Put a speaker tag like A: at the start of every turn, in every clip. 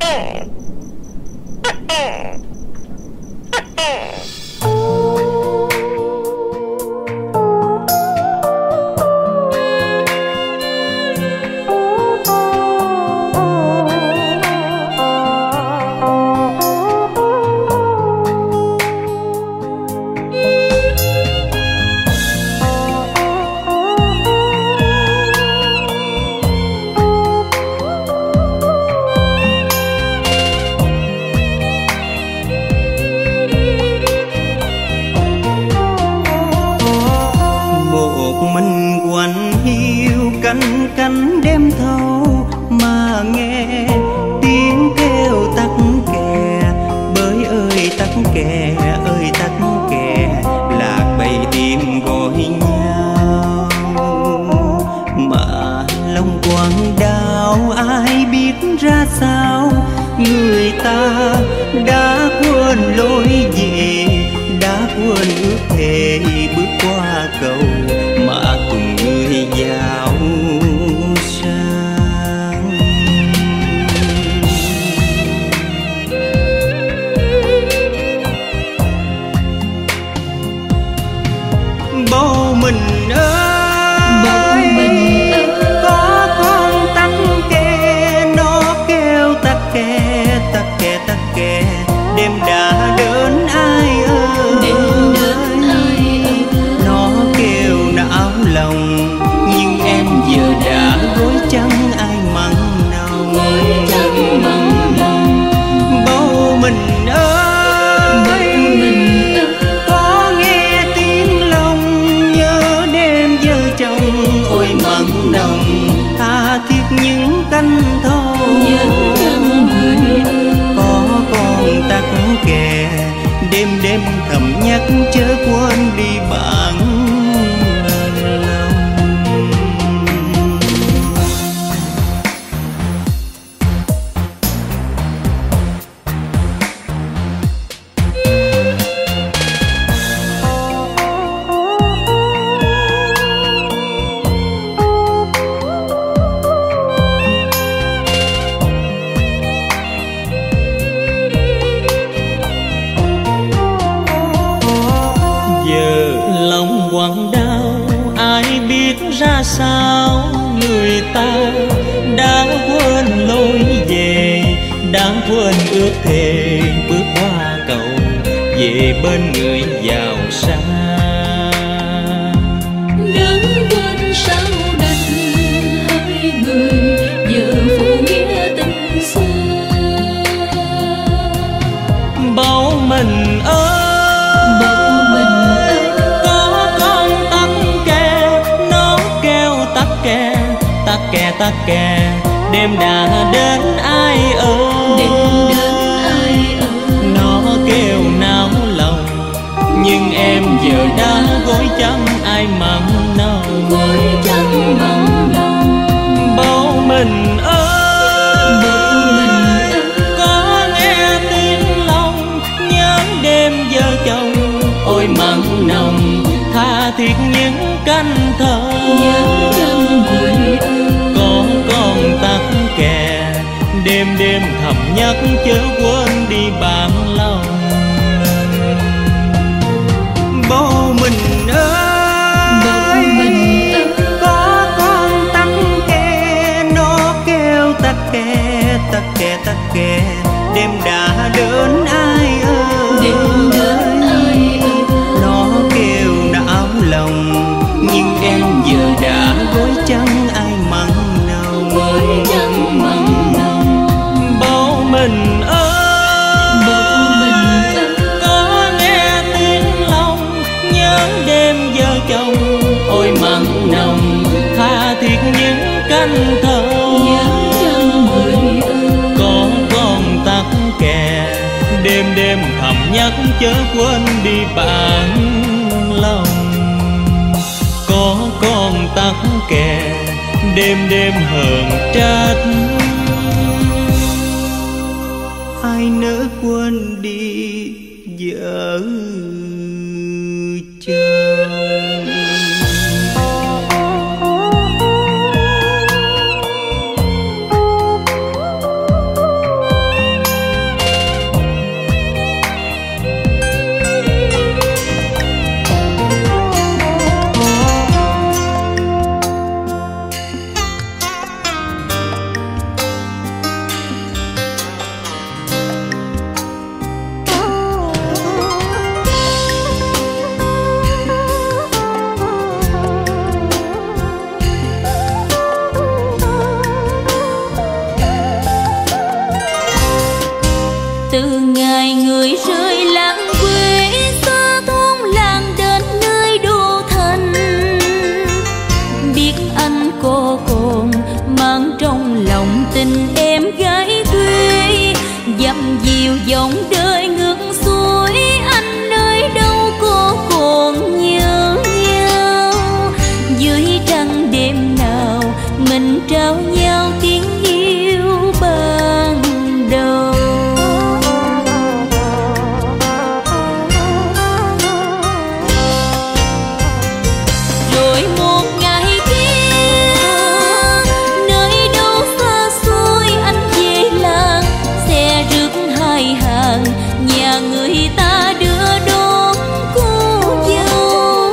A: cánh đêm thâu mà nghe tiếng kêu tắc kè. Bơi ơi tắc kè, ơi tắc kè, lạc bầy tim gọi nhau. Mà lòng quặn đau ai biết ra sao, người ta đã quên lối về, đã quên ước thề bước qua cầu mà cùng người vào sang. Bầu mình ơi, có con tắc kè, nó kêu tắc kè, tắc kè, tắc kè, đêm đã đến ai ơi, nó kêu não lòng, nhưng em giờ đã gối trắng ai mặn nồng. Bầu mình ơi, có nghe tiếng lòng nhớ đêm vợ chồng, ôi mặn nồng tha thiết những cánh thâu. Có con tắc kè đêm đêm thầm nhắc chớ quên đi bạn. Lòng quặn đau ai biết ra sao, người ta đã quên lối về, đã quên ước thề bước qua cầu về bên người giàu sang.
B: Đừng quên sao đành hai người giờ phụ nghĩa tình xưa.
A: Bầu mình ơi, tắc kè, đêm đã đến ai ơi, nó kêu náo lòng, nhưng em giờ đã gối trắng ai mặn nồng. Bầu mình ơi, có nghe tiếng lòng nhớ đêm vợ chồng, ôi mặn nồng tha thiết những cánh thơ. Con tắc kè đêm đêm thầm nhắc chớ quên đi bạn lòng. Bầu mình ơi, có con tắc kè, nó kêu tắc kè, tắc kè, tắc kè, đêm đã đến ai ơi, nó kêu não lòng, nhưng em giờ đã gối trắng ai mặn nồng. Bầu mình ơi, có nghe tiếng lòng nhớ đêm vợ chồng, ôi mặn nồng tha thiết những cánh thơ. Có con tắc kè đêm đêm thầm nhắc chớ quên đi bạn lòng. Có con tắc kè đêm đêm hờn trách, ai nỡ quên đi vợ chồng.
B: Từ ngày người rơi làng quê xa thôn làng đến nơi đô thành, biết anh cô còn mang trong lòng tình em gái quê, dầm dìu dòng đời ngược xuôi, anh nơi đâu có còn nhớ nhau. Dưới trăng đêm nào mình trao nhau tiếng yêu ban đầu. Rồi một ngày kia nơi đâu xa xôi anh về làng, xe rước hai hàng nhà người ta đưa đón cô dâu.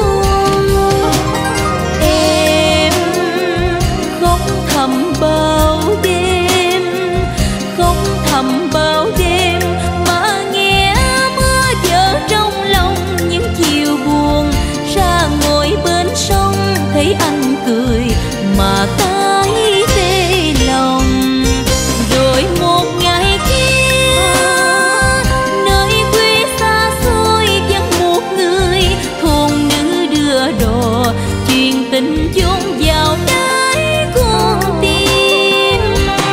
B: Em khóc thầm bao đêm, khóc thầm bao đêm mà nghe mưa vỡ trong lòng. Những chiều buồn ra ngồi bên sông, thấy anh cười mà tái tê lòng. Rồi một ngày kia nơi quê xa xôi vắng một người, thôn nữ đưa đò truyền tình chôn vào đáy con tim.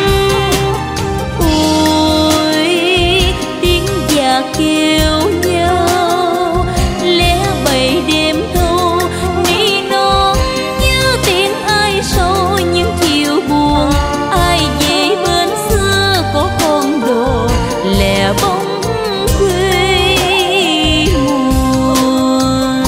B: Ôi tiếng già kêu nhau lẽ bầy đêm thâu, ni non như tiếng ai sâu. Những chiều buồn ai về bên xưa, có con đồ lẻ bóng quê mùa.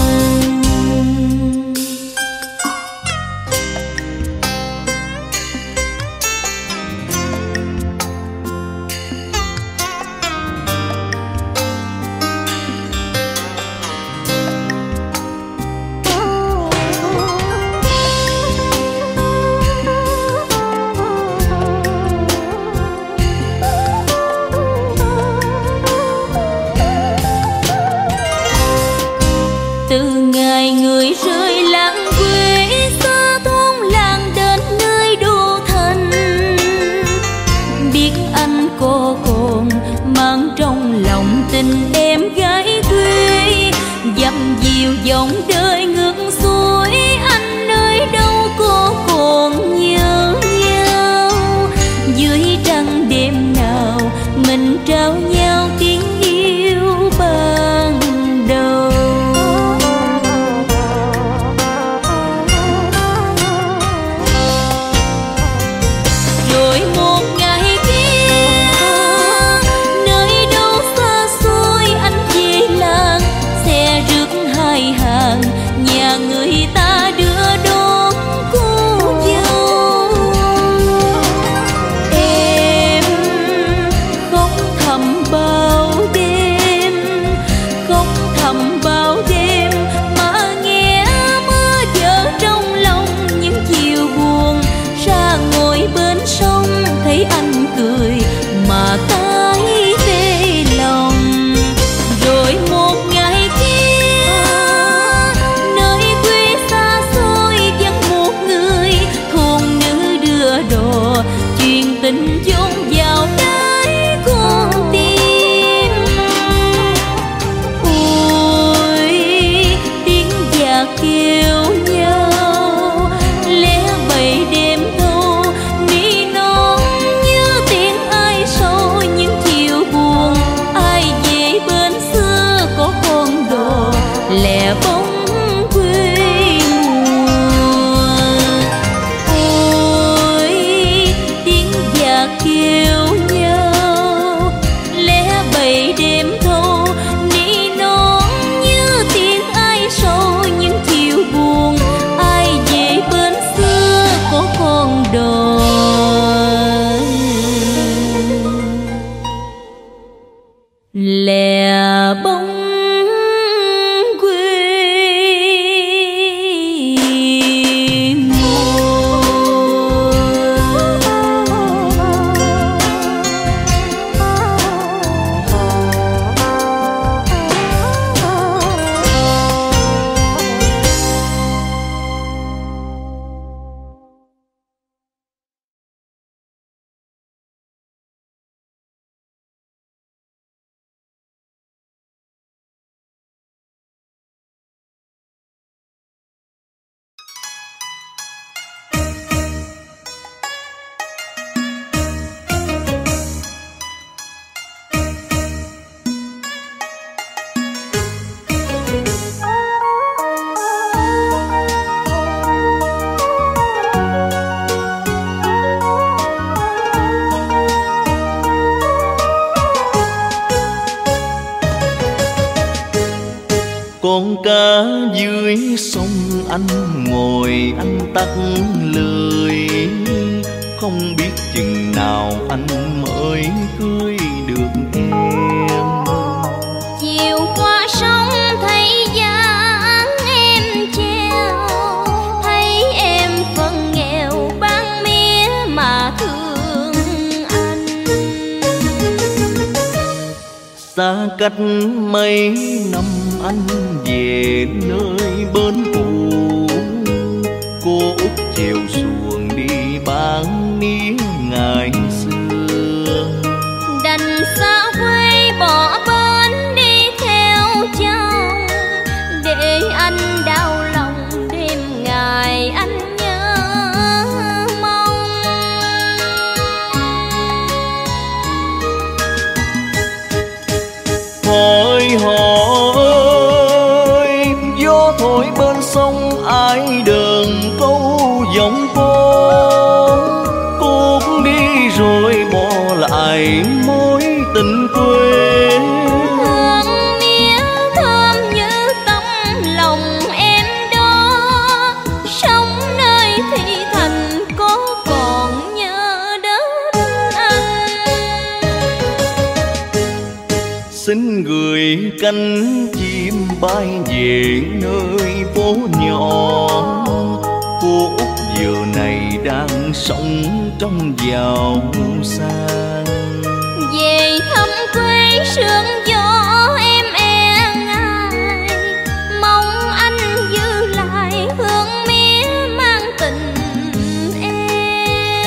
B: Từ ngày người rơi làng quê xa thôn làng đến nơi đô thành, biết anh cô còn mang trong lòng tình em gái quê, dầm dìu dòng đời ngược xuôi, anh nơi đâu có còn nhớ nhau. Dưới trăng đêm nào mình trao nhau tiếng yêu ban đầu. Rồi một ngày kia nơi đâu xa xôi anh về làng, xe rước hai hàng nhà người ta đưa đón cô dâu. Em khóc thầm bao
A: Con cá dưới sông anh ngồi anh tắt lưới, không biết chừng nào anh mới cưới được em.
B: Chiều qua sông thấy dáng em treo, thấy em phần nghèo bán mía mà thương anh.
A: Xa cách mấy năm anh về nơi bến cũ, cô út chèo xuồng đi bán mía ngày xưa.
B: Đành xa quê bỏ bến đi theo chồng, để anh đau lòng đêm ngày anh nhớ mong.
A: Hỏi họ ơi, gió thổi bên sông ai đờn câu giọng cô cũng đi rồi bỏ lại mối tình quê.
B: Hương mía thơm như tấm lòng em đó, sống nơi thị thành có còn nhớ đến anh.
A: Xin gửi cánh chim bay về nơi phố nhỏ, cô út giờ này đang sống trong giàu sang.
B: Về thăm quê sương gió em e ngại, mong anh giữ lại hương mía mang tình em.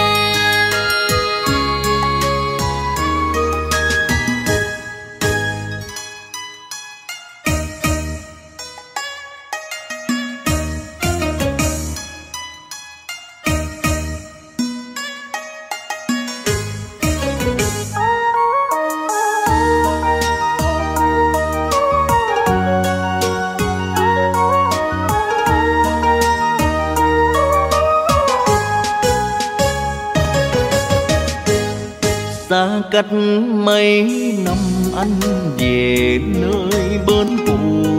A: Xa cách mấy năm anh về nơi bến cũ,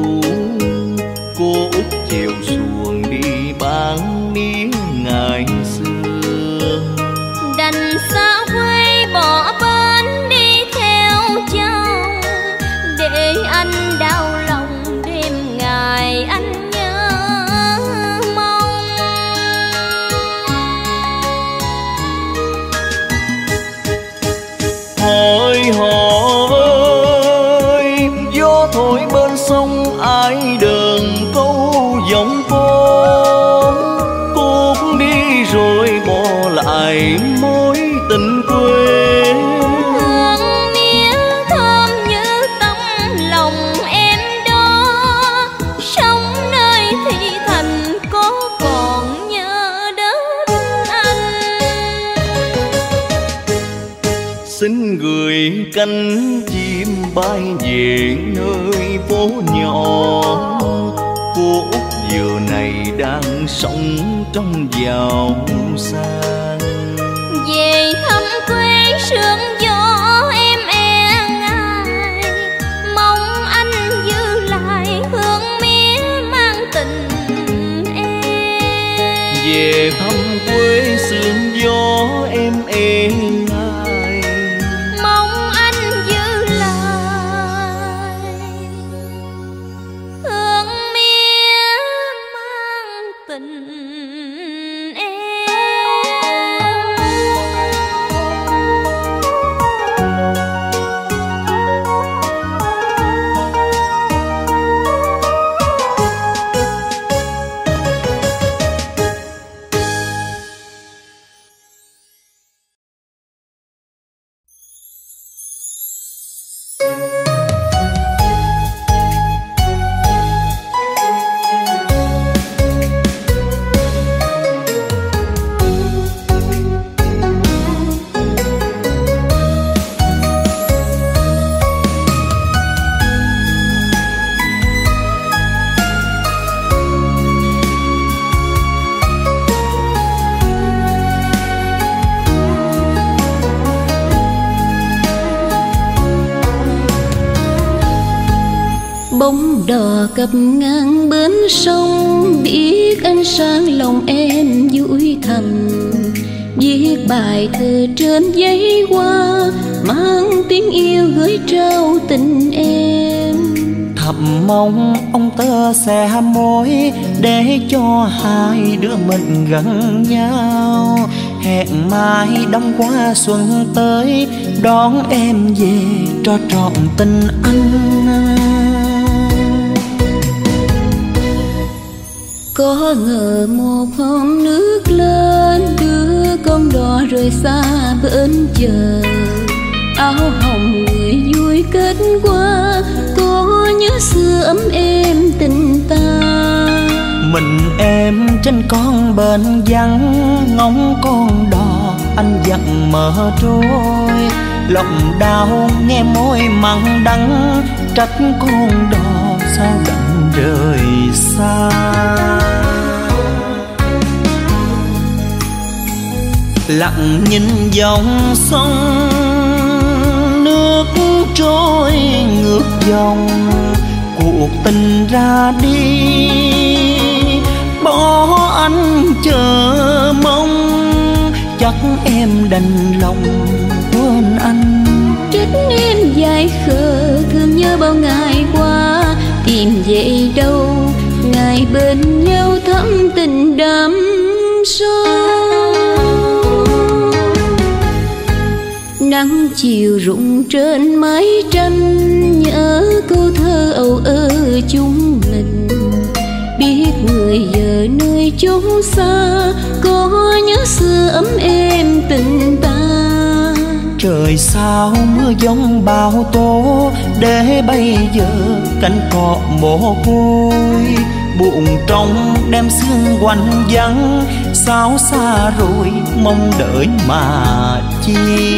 A: cô út chèo xuồng đi bán mía ngày xưa.
B: Đành xa quê bỏ bến đi theo chồng, để anh đau lòng đêm ngày anh nhớ mong.
A: Hỏi họ ơi, gió thổi bên sông ai đờn câu giọng cô cũng đi rồi bỏ lại mối tình quê.
B: Hương mía thơm như tấm lòng em đó, sống nơi thị thành có còn nhớ đến anh.
A: Xin gửi cánh chim bay về nơi phố nhỏ, cô út giờ này đang sống trong giàu sang.
B: Về thăm quê sương gió em e ngại, mong anh giữ lại hương mía mang tình em.
A: Về thăm quê sương gió em e ngại,
B: Mong anh giữ lại hương mía mang tình em. Bóng đò cập ngang bến sông, biết ánh sáng lòng em vui thầm. Viết bài thơ trên giấy hoa, mang tiếng yêu gửi trao tình em.
A: Thầm mong ông tơ sẽ mối, để cho hai đứa mình gần nhau. Hẹn mai đông qua xuân tới, đón em về cho trọn tình anh.
B: Có ngờ một hôm nước lên, đưa con đò rời xa bên chờ. Áo hồng người vui kết qua, có nhớ xưa ấm êm tình ta.
A: Mình em trên con bến vắng, ngóng con đò anh dặn mở trôi. Lòng đau nghe môi mặn đắng, trách con đò sao đành rời xa. Lặng nhìn dòng sông, nước trôi ngược dòng. Cuộc tình ra đi, bỏ anh chờ mong. Chắc em đành lòng quên anh.
B: Trách em dài khờ, thương nhớ bao ngày qua. Tìm về đâu, ngày bên nhau thắm tình đắm sâu. Nắng chiều rụng trên mái tranh, nhớ câu thơ âu ơ chúng mình. Biết người giờ nơi chốn xa, có nhớ xưa ấm êm tình ta.
A: Trời sao mưa giông bão tố, để bây giờ cánh cọ mồ côi. Buồn trong đêm sương quạnh vắng, sao xa rồi mong đợi mà chi.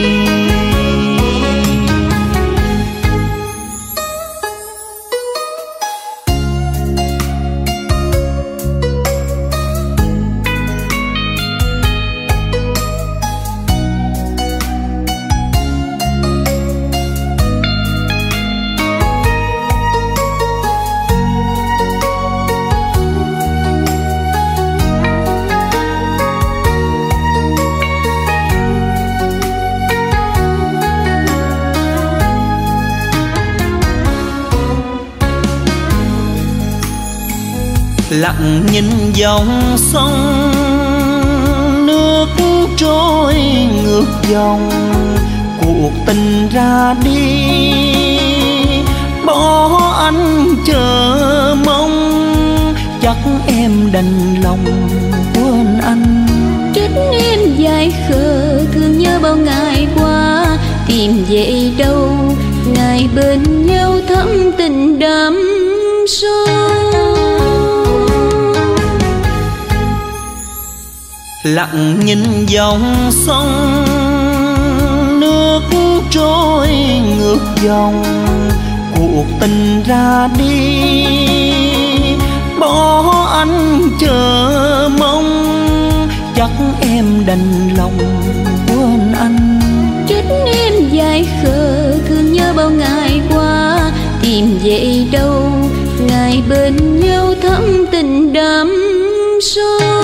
A: Lặng nhìn dòng sông, nước trôi ngược dòng. Cuộc tình ra đi, bỏ anh chờ mong. Chắc em đành lòng quên anh.
B: Trách em dài khờ, thương nhớ bao ngày qua. Tìm về đâu, ngày bên nhau thắm tình đắm sâu.
A: Lặng nhìn dòng sông, nước trôi ngược dòng. Cuộc tình ra đi, bỏ anh chờ mong. Chắc em đành lòng quên anh.
B: Trách em dài khờ, thương nhớ bao ngày qua. Tìm về đâu, ngày bên nhau thắm tình đắm sâu.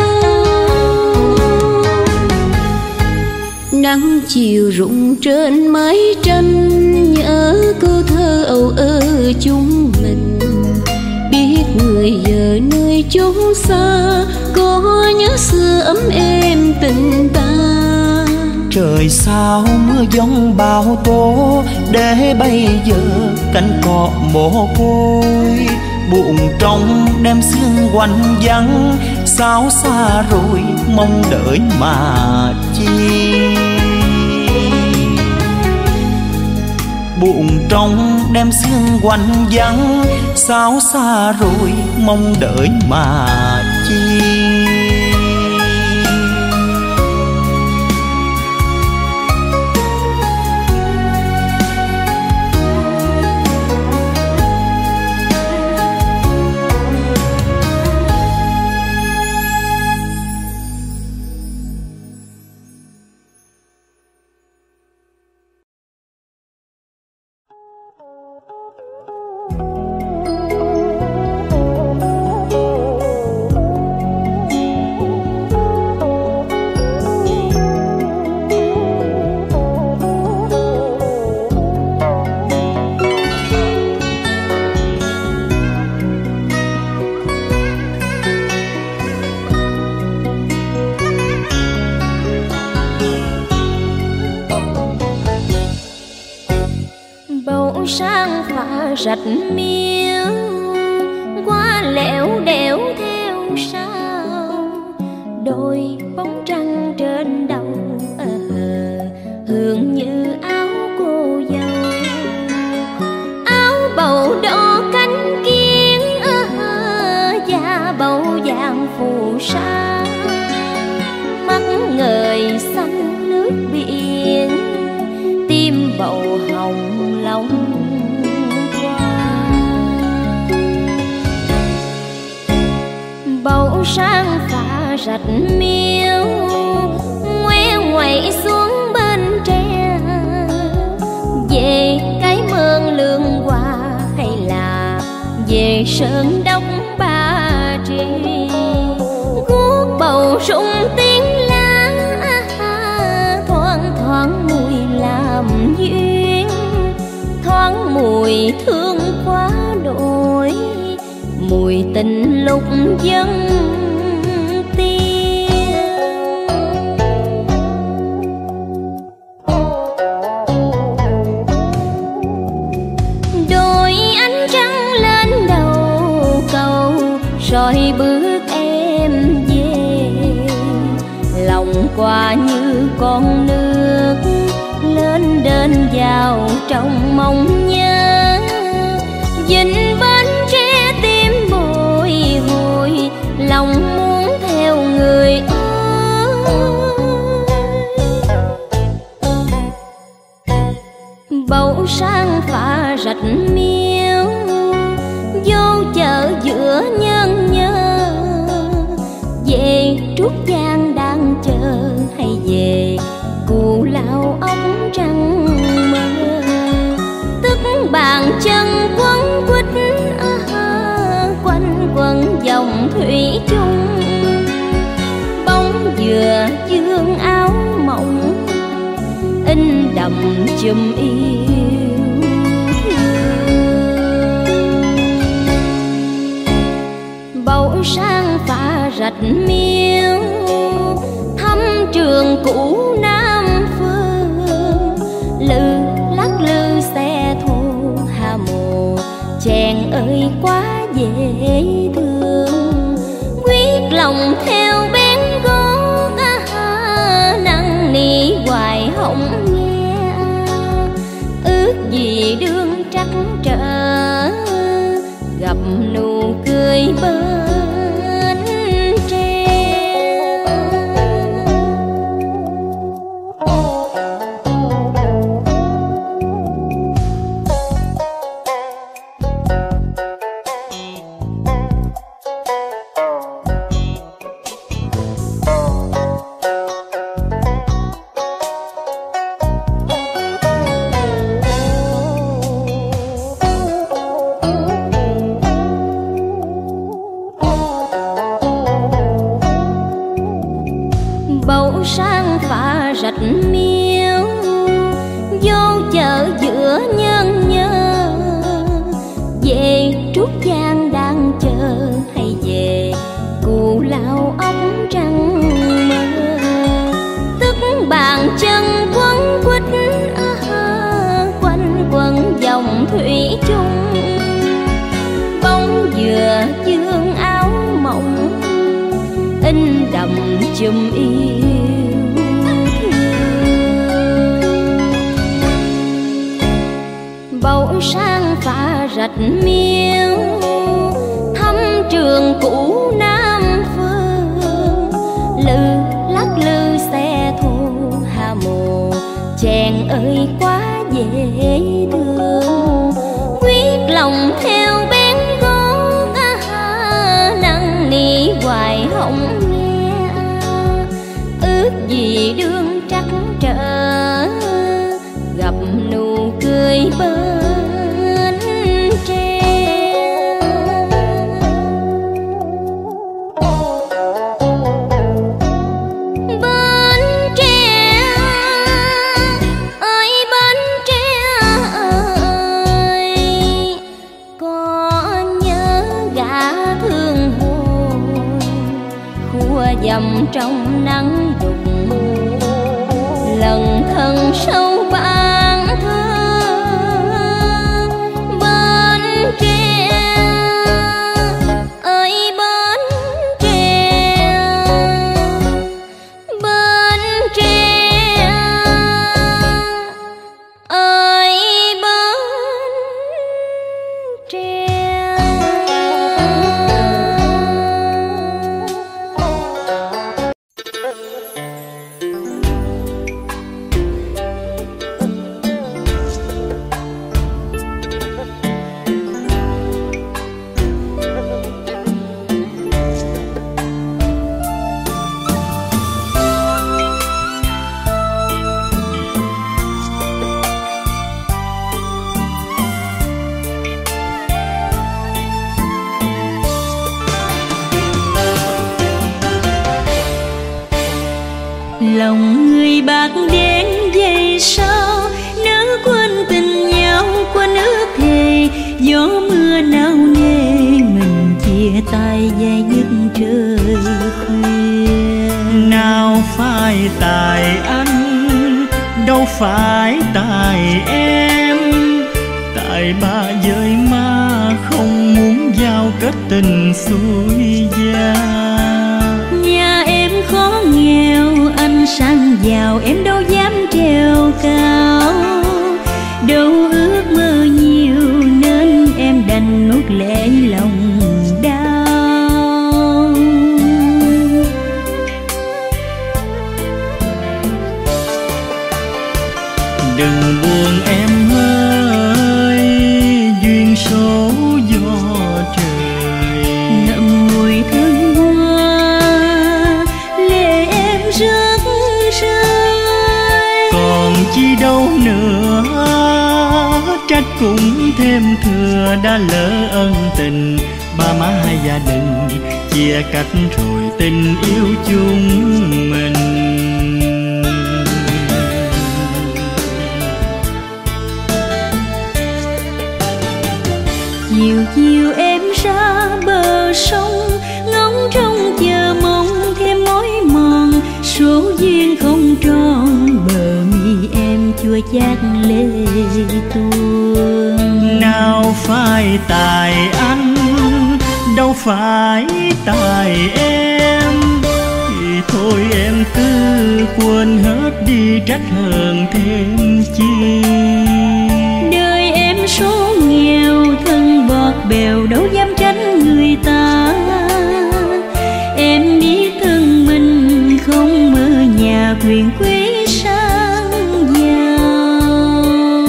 B: Nắng chiều rụng trên mái tranh, nhớ câu thơ âu ơ chúng mình. Biết người giờ nơi chốn xa, có nhớ xưa ấm êm tình ta.
A: Trời sao mưa giông bão tố, để bây giờ cánh cọ mồ côi. Buồn trong đêm sương quạnh vắng, sao xa rồi mong đợi mà chi. Buồn trong đêm sương quạnh vắng, sao xa rồi mong đợi mà chi.
B: Bầu sang phá rạch miêu qua lẻo đẻo theo sao, đôi bóng trăng trên đầu hương như áo cô dâu. Áo bầu đỏ cánh kiến da bầu vàng phù sa, mắt ngời xanh nước biển, tim bầu hồng lòng qua. Bầu sang phá rạch miêu ngoe ngoẩy xuống bên tre, về cái mương lương hoa hay là về sơn đốc Ba Tri. Guốc bầu rung tiếng lá, thoáng thoáng mùi làm duyên, thoáng mùi thương quá đổi, mùi tình lúc dân tiên. Đôi ánh trăng lên đầu cầu, rồi bước em về, lòng qua như con nước lên đên vào trong mong nhớ. Dinh bến tre tim bồi hồi, lòng muốn theo người ơi. Bầu sang phá rạch miêu vô chợ giữa nhân nhớ, về Trúc Giang đang chờ hay về Cù Lao ống trăng mơ. Tức bàn chân quấn quýt quanh quần dòng thủy chung, bóng dừa dương áo mộng in đậm chùm yêu thương. Bầu sang phá rạch miêu thăm trường cũ Nam Phương, lư lắc lư xe thô Hà Mồ, chàng ơi quá dễ thương. Quyết lòng theo bén gót năn nỉ hoài hổng nghe, ước gì đương trắc trở gặp nụ cười bên tre. Bầu sang phá rạch miêu vô chợ giữa nhân nhớ, về Trúc Giang đang chờ hay về Cù Lao ống trăng mơ. Tức bàn chân quấn quýt quanh quần dòng thủy chung, bóng dừa dương áo mộng in đậm chùm yêu thương. Bầu sang phá rạch miêu thăm trường cũ Nam Phương, lư lắc lư xe thô Hà Mồ, chàng ơi quá dễ thương. Quyết lòng theo bén gót năn nỉ hoài hổng nghe, ước gì đương trắc trở gặp nụ cười bên tre. Bên tre ơi bên tre ơi, có nhớ gã thương hồn khua dầm trong nắng đục, lần thân sâu ban thơ người bạc đen vậy sao, nỡ quên tình nhau quên ước thề. Gió mưa nao nề mình chia tay dài dứt trời khuya.
A: Nào phải tại anh, đâu phải tại em, tại ba giới ma không muốn giao kết tình xuôi gia.
B: Nhà em khó nghèo, anh sang giàu em đâu dám trèo cao. Đâu ước mơ nhiều nên em đành nuốt lệ lòng đau.
A: Đừng buồn em ơi, duyên số do trời.
B: Ngậm ngùi thương hoa, lệ em rớt rơi.
A: Còn chi đâu nữa, trách cũng thêm thừa đã lỡ ân tình. Ba má hai gia đình chia cách rồi tình yêu chung mình.
B: Chiều chiều em ra bờ sông, ngóng trông chờ mong thêm mối mòn. Số duyên không tròn, bờ mi em chua chát lệ tuôn.
A: Nào phải tại anh, đâu phải tại em, thì thôi em cứ quên hết đi trách hờn thêm chi.
B: Đời em số nghèo, thân bọt bèo đâu dám tránh người ta. Em biết thân mình không mơ nhà quyền quý sang giàu.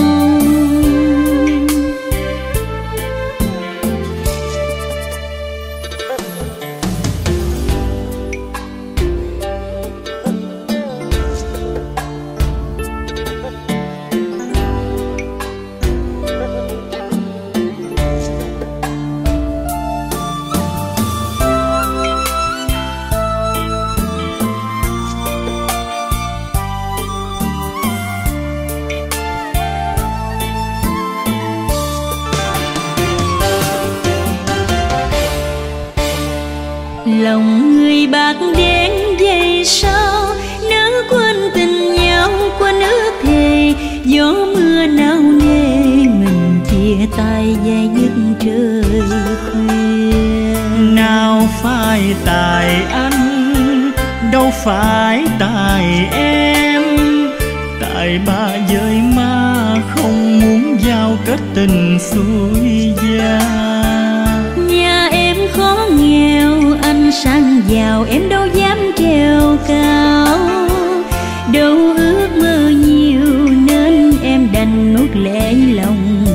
B: Lòng người bạc đen vậy sao, nỡ quên tình nhau quên ước thề. Gió mưa nao nề mình chia tay dài dứt trời khuya.
A: Nào phải tại anh, đâu phải tại em, tại ba giới ma không muốn giao kết tình xuôi gia.
B: Nhà em khó nghèo, anh sang giàu em đâu dám trèo cao. Đâu ước mơ nhiều nên em đành nuốt lệ lòng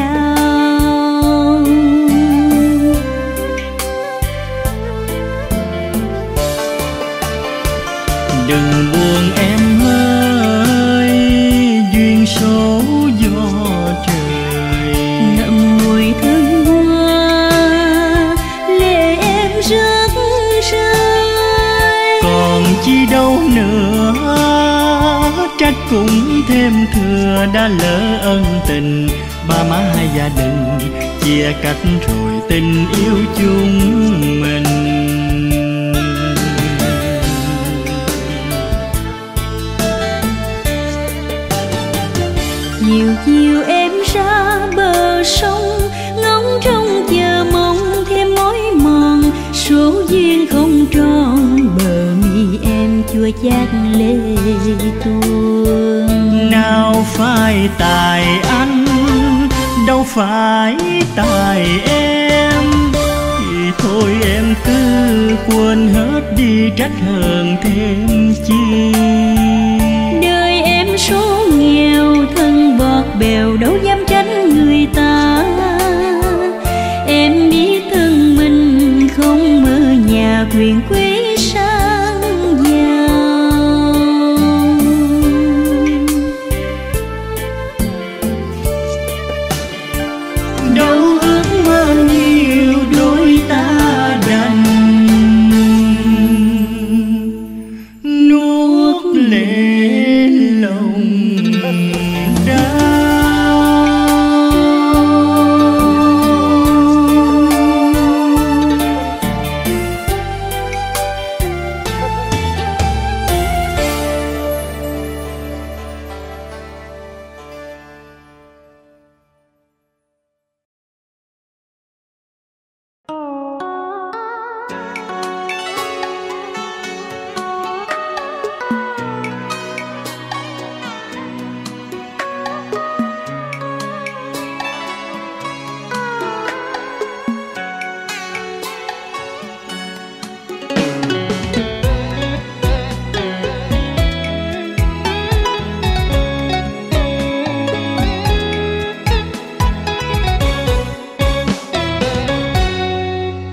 B: đau.
A: Đừng buồn em ơi, duyên số do trời.
B: Ngậm ngùi thương hoa, lệ em rớt rơi.
A: Còn chi đâu nữa, trách cũng thêm thừa đã lỡ ân tình. Ba má hai gia đình chia cách rồi tình yêu chung mình.
B: Chiều chiều em ra bờ sông, ngóng trông chờ mong thêm mối mòn. Số duyên không tròn, bờ mi em chua chát lệ tuôn.
A: Nào phải tại anh, đâu phải tại em, thì thôi em cứ quên hết đi trách hờn thêm chi.
B: Đời em số nghèo, thân bọt bèo đâu dám tránh người ta. Em biết thân mình không mơ nhà quyền quý sang giàu.
A: Đâu ước mơ nhiều đôi ta đành nuốt lệ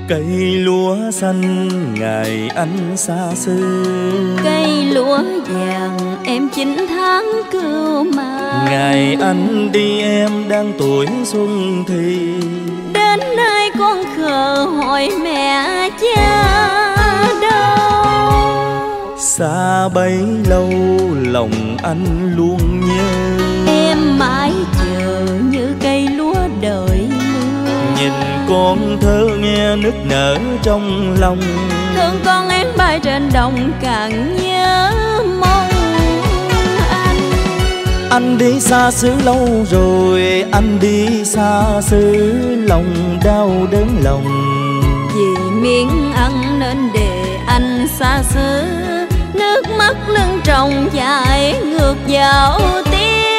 A: Cây lúa xanh ngày anh xa xứ,
B: cây lúa vàng em 9 tháng cưu mà.
A: ngày anh đi em đang tuổi xuân thì,
B: đến nơi con khờ hỏi mẹ cha đâu.
A: xa bấy lâu lòng anh luôn nhớ,
B: Em mãi chờ như cây lúa đợi mưa.
A: nhìn con thơ nghe nức nở trong lòng,
B: thương con én bay trên đồng càng nhớ mong anh.
A: Anh đi xa xứ lâu rồi, anh đi xa xứ lòng đau đớn lòng.
B: Vì miếng ăn nên để anh xa xứ, nước mắt lưng tròng chảy ngược vào tim.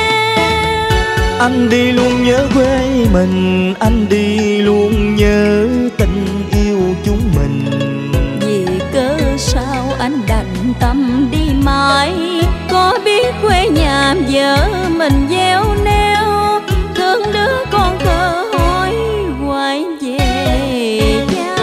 A: Anh đi luôn nhớ quê mình, anh đi luôn nhớ tình yêu chúng mình.
B: Vì cớ sao anh đành tâm đi mãi, có biết quê nhà vợ mình gieo neo, thương đứa con cơ hỏi hoài về cha.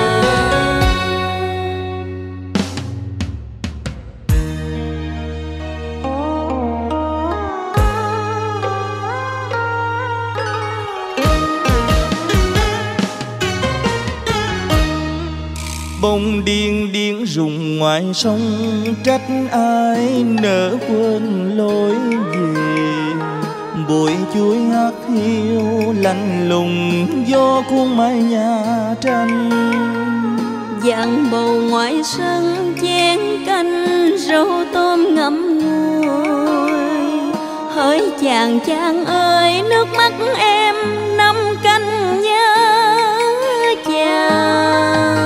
A: Bông điên điên rụng ngoài sông, trách ai nỡ quên lối về. Bụi chuối hắt hiu lạnh lùng gió cuốn mái nhà tranh.
B: Dàn bầu ngoài sân chén canh rau tôm ngậm ngùi. Hỡi chàng chàng ơi nước mắt em năm canh nhớ chàng.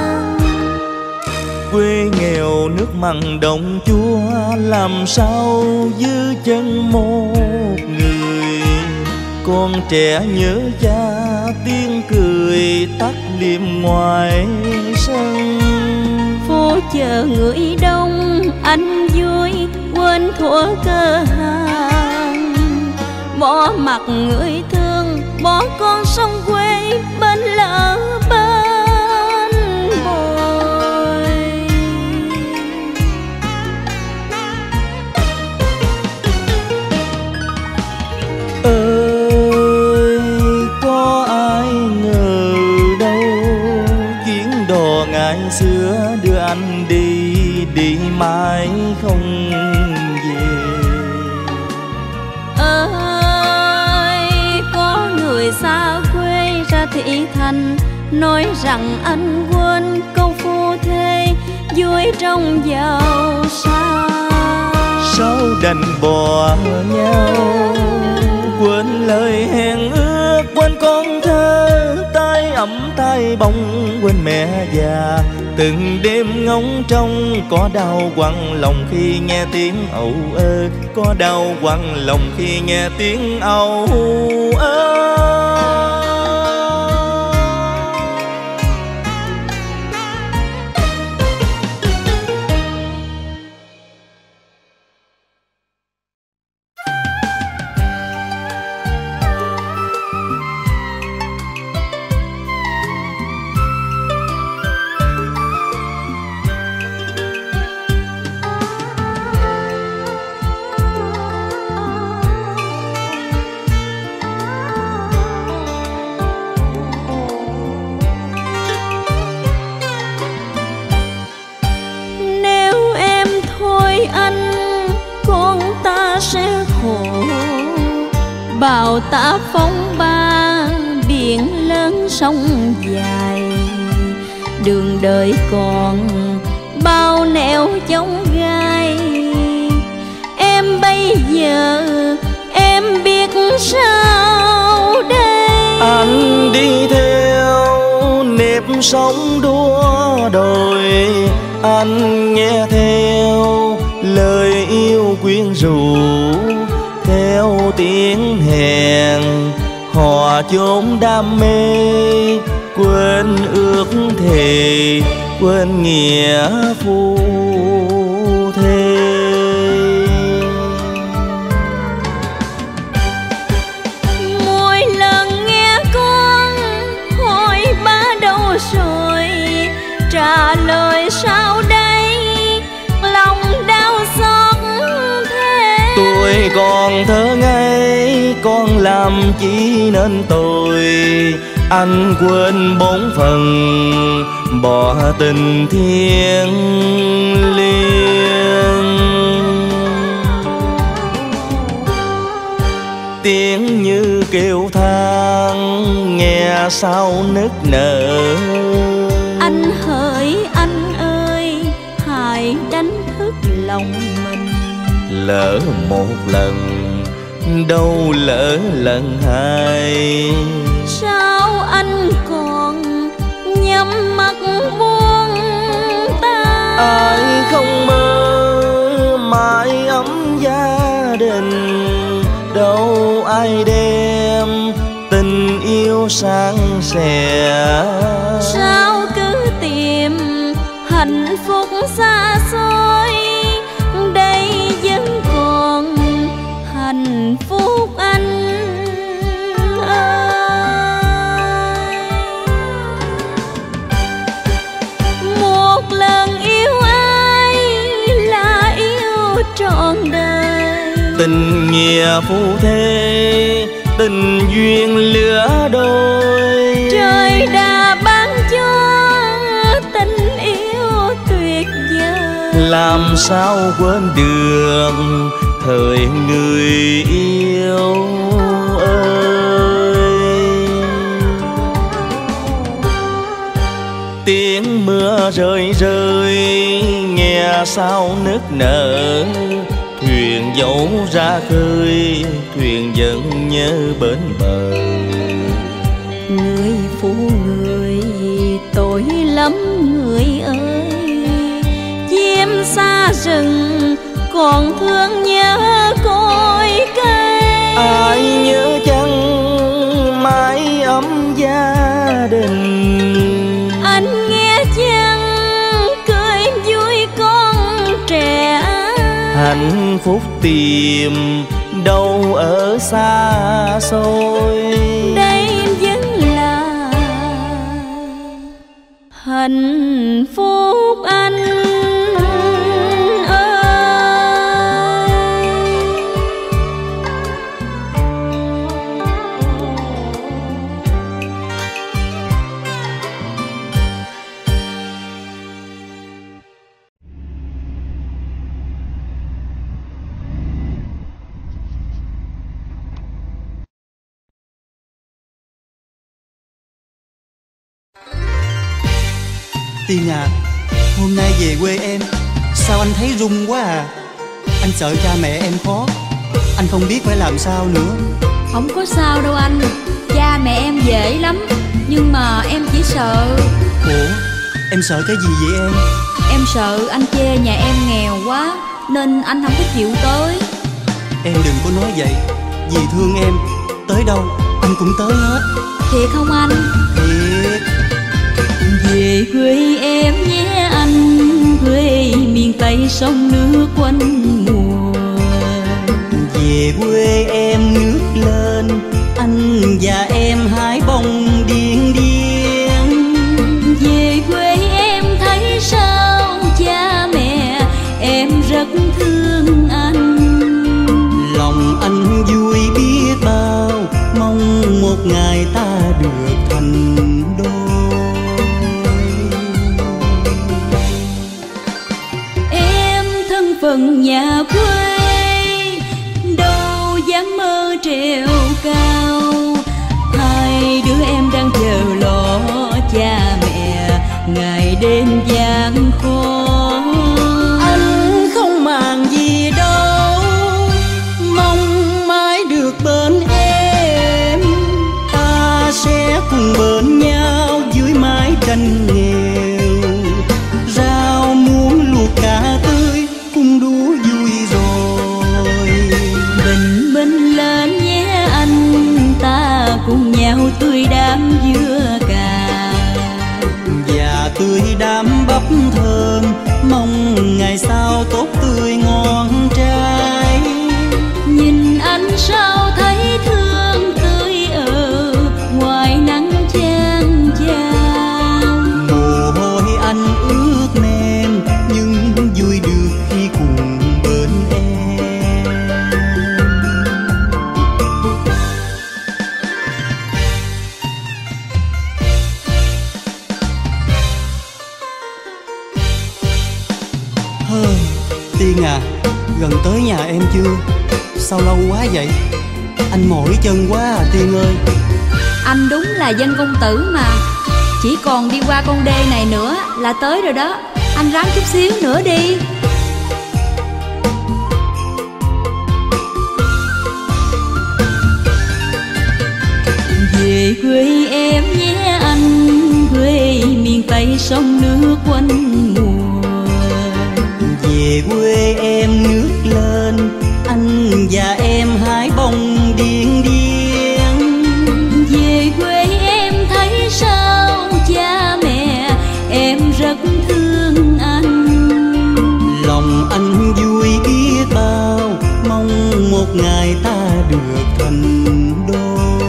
A: Quê nghèo nước mặn đồng chua, làm sao giữ chân một người. Con trẻ nhớ cha tiếng cười tắt liệm ngoài sân.
B: Phố chờ người đông anh vui quên thuở cơ hàng. Bỏ mặt người thương bỏ con sông quê bên lỡ bên bồi.
A: Ơi có ai ngờ đâu, chuyến đò ngày xưa đưa anh đi, đi mãi không về.
B: Ơi có người xa quê ra thị thành, nói rằng anh quên câu phu thê vui trong giàu xa.
A: Sao đành bỏ nhau, quên lời hẹn ước, quên con thơ tay ấm tay bông, quên mẹ già từng đêm ngóng trông. Có đau quặn lòng khi nghe tiếng âu ơ, có đau quặn lòng khi nghe tiếng âu ơ.
B: Bào táp phong ba biển lớn sông dài, đường đời còn bao nẻo chông gai. Em bây giờ em biết sao đây.
A: Anh đi theo nếp sống đua đòi, anh nghe theo lời yêu quyến rũ, theo tiếng hẹn hò chốn đam mê. Quên ước thề quên nghĩa phu thê.
B: Mỗi lần nghe con hỏi ba đâu rồi,
C: còn thơ ngây con làm chi nên tội, anh quên bổn phận bỏ tình thiêng liêng. Tiếng như kêu than nghe sao nức nở.
B: Anh hỡi anh ơi, hãy đánh thức lòng mình.
C: Lỡ một lần đâu lỡ lần hai,
B: sao anh còn nhắm mắt buông tay?
C: ai không mơ mãi ấm gia đình, đâu ai đem tình yêu sang sẻ.
B: Sao cứ tìm hạnh phúc xa xôi, đây vẫn còn hạnh phúc anh ơi. Một lần yêu ai là yêu trọn đời,
C: Tình nghĩa phu thê, tình duyên lứa đôi.
B: trời đã ban cho tình yêu tuyệt vời.
C: Làm sao quên được thời người yêu ơi. Tiếng mưa rơi rơi nghe sao nức nở, thuyền dẫu ra khơi thuyền vẫn nhớ bến bờ.
B: Người phụ người tội lắm người ơi, chim xa rừng còn thương nhớ cội cây.
C: Ai nhớ chăng mái ấm gia đình,
B: Anh nghe chăng cười vui con trẻ.
C: hạnh phúc tìm đâu ở xa xôi,
B: Đây vẫn là hạnh phúc anh ơi.
D: Tiên à, hôm nay về quê em, sao anh thấy run quá à? Anh sợ cha mẹ em khó, anh không biết phải làm sao nữa.
E: Không có sao đâu anh, cha mẹ em dễ lắm. Nhưng mà em chỉ sợ.
D: Ủa, em sợ cái gì vậy em?
E: Em sợ anh chê nhà em nghèo quá, nên anh không có chịu tới.
D: Em đừng có nói vậy, vì thương em, tới đâu anh cũng tới hết.
E: Thiệt không anh?
D: Thiệt.
B: Về quê em nhé anh, quê miền Tây sông nước quanh mùa.
D: Về quê em nước lên, anh và em hái bông điên điên.
B: Về quê em thấy sao cha mẹ em rất thương anh.
D: Lòng anh vui biết bao, mong một ngày ta được thành đôi.
B: Em thân phận nhà quê, đâu dám mơ trèo cao. Hai đứa em đang chờ lo cha mẹ, ngày đêm gian khó.
D: Anh không màng gì đâu, mong mãi được bên em. Ta sẽ cùng bên nhau dưới mái tranh nghèo, rau muống luộc cá tươi cùng đú vui rồi.
B: Bình minh lên nhé anh, ta cùng nhau tươi đám dưa cà.
D: Và tươi đám bắp thơm, mong ngày sau tốt tươi ngon trai.
B: Nhìn anh sao thấy thương tươi ở ngoài nắng chang chang.
D: Mồ hôi anh ướt nem, nhưng vui được khi cùng bên em. gần tới nhà em chưa? Sao lâu quá vậy? Anh mỏi chân quá à Tiên ơi.
E: Anh đúng là dân công tử mà. Chỉ còn đi qua con đê này nữa là tới rồi đó. Anh ráng chút xíu nữa đi. Về quê em nhé anh, quê miền Tây sông nước quanh mùa.
D: Về quê em nước lên, anh và em hái bông điên điên.
B: Về quê em thấy sao cha mẹ em rất thương anh.
D: Lòng anh vui biết bao, mong một ngày ta được thành đôi.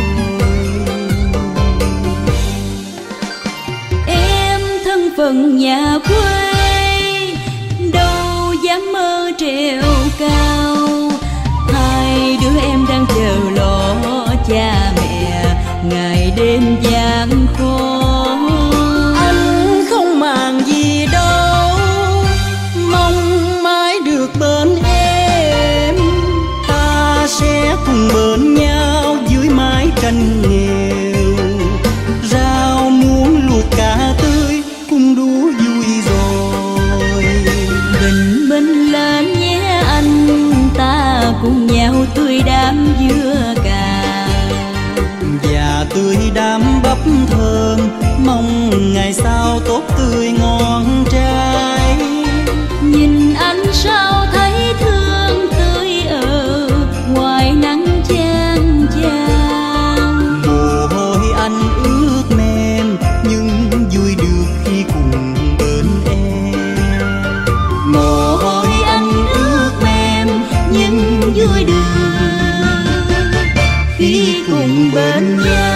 B: Em thân phận nhà quê, đâu dám mơ trèo cao. Hai đứa em đang chờ lo cha mẹ ngày đêm gian khó.
D: Anh không màng gì đâu, mong mãi được bên em. Ta sẽ cùng bên nhau dưới mái tranh nghèo. Rau muống luộc cá tươi cùng đú vui rồi.
B: Bình minh lên nhé anh, ta cùng nhau tươi đám dưa cà.
D: Và tươi đám bắp thơm, mong ngày sau tốt tươi ngon trai.
B: Nhìn anh sao thấy thương tươi ở ngoài nắng chang chang.
D: Mồ hôi anh ướt mềm, nhưng vui được khi cùng bên em. Mồ hôi anh ướt mềm, nhưng vui được khi cùng bên nhau.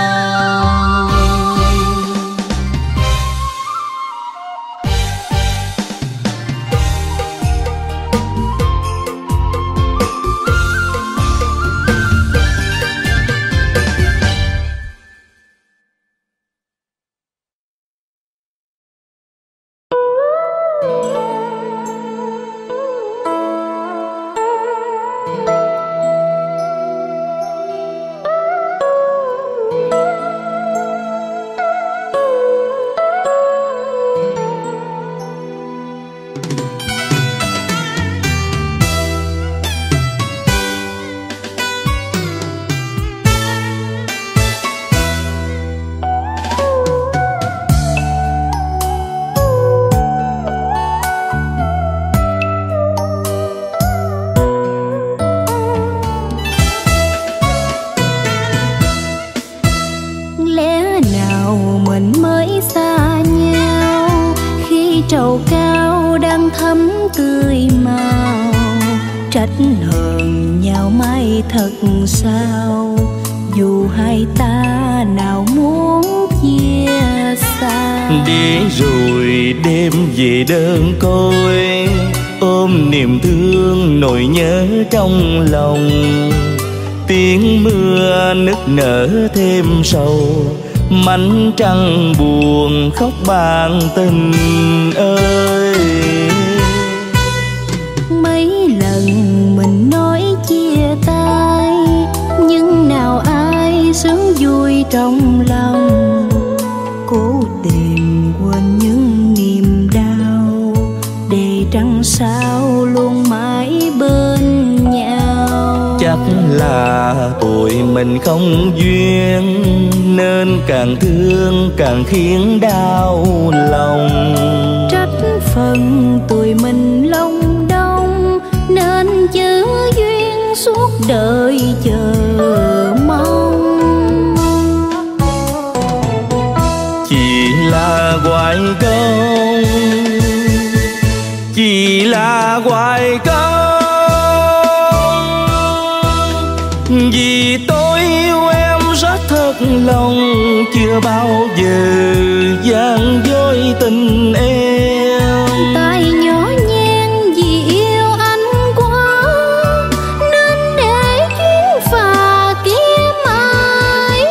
B: Trách hờn nhau mãi thật sao, dù hai ta nào muốn chia xa.
C: Để rồi đêm về đơn côi, ôm niềm thương nỗi nhớ trong lòng. Tiếng mưa nức nở thêm sầu, mảnh trăng buồn khóc bạn tình ơi.
B: Mấy lần mình nói chia tay, nhưng nào ai sướng vui trong lòng. Cố tìm quên những niềm đau, để trăng sao luôn mãi bên nhau.
C: Chắc là tụi mình không duyên, nên càng thương càng khiến đau lòng.
B: Trách phần tụi mình long đong, nên chữ duyên suốt đời chờ mong.
C: Chỉ là hoài công, chỉ là hoài công, vì tôi yêu em rất thật lòng, chưa bao giờ gian dối tình em.
B: Tại nhỏ nhen vì yêu anh quá, nên để chuyến phà kia mãi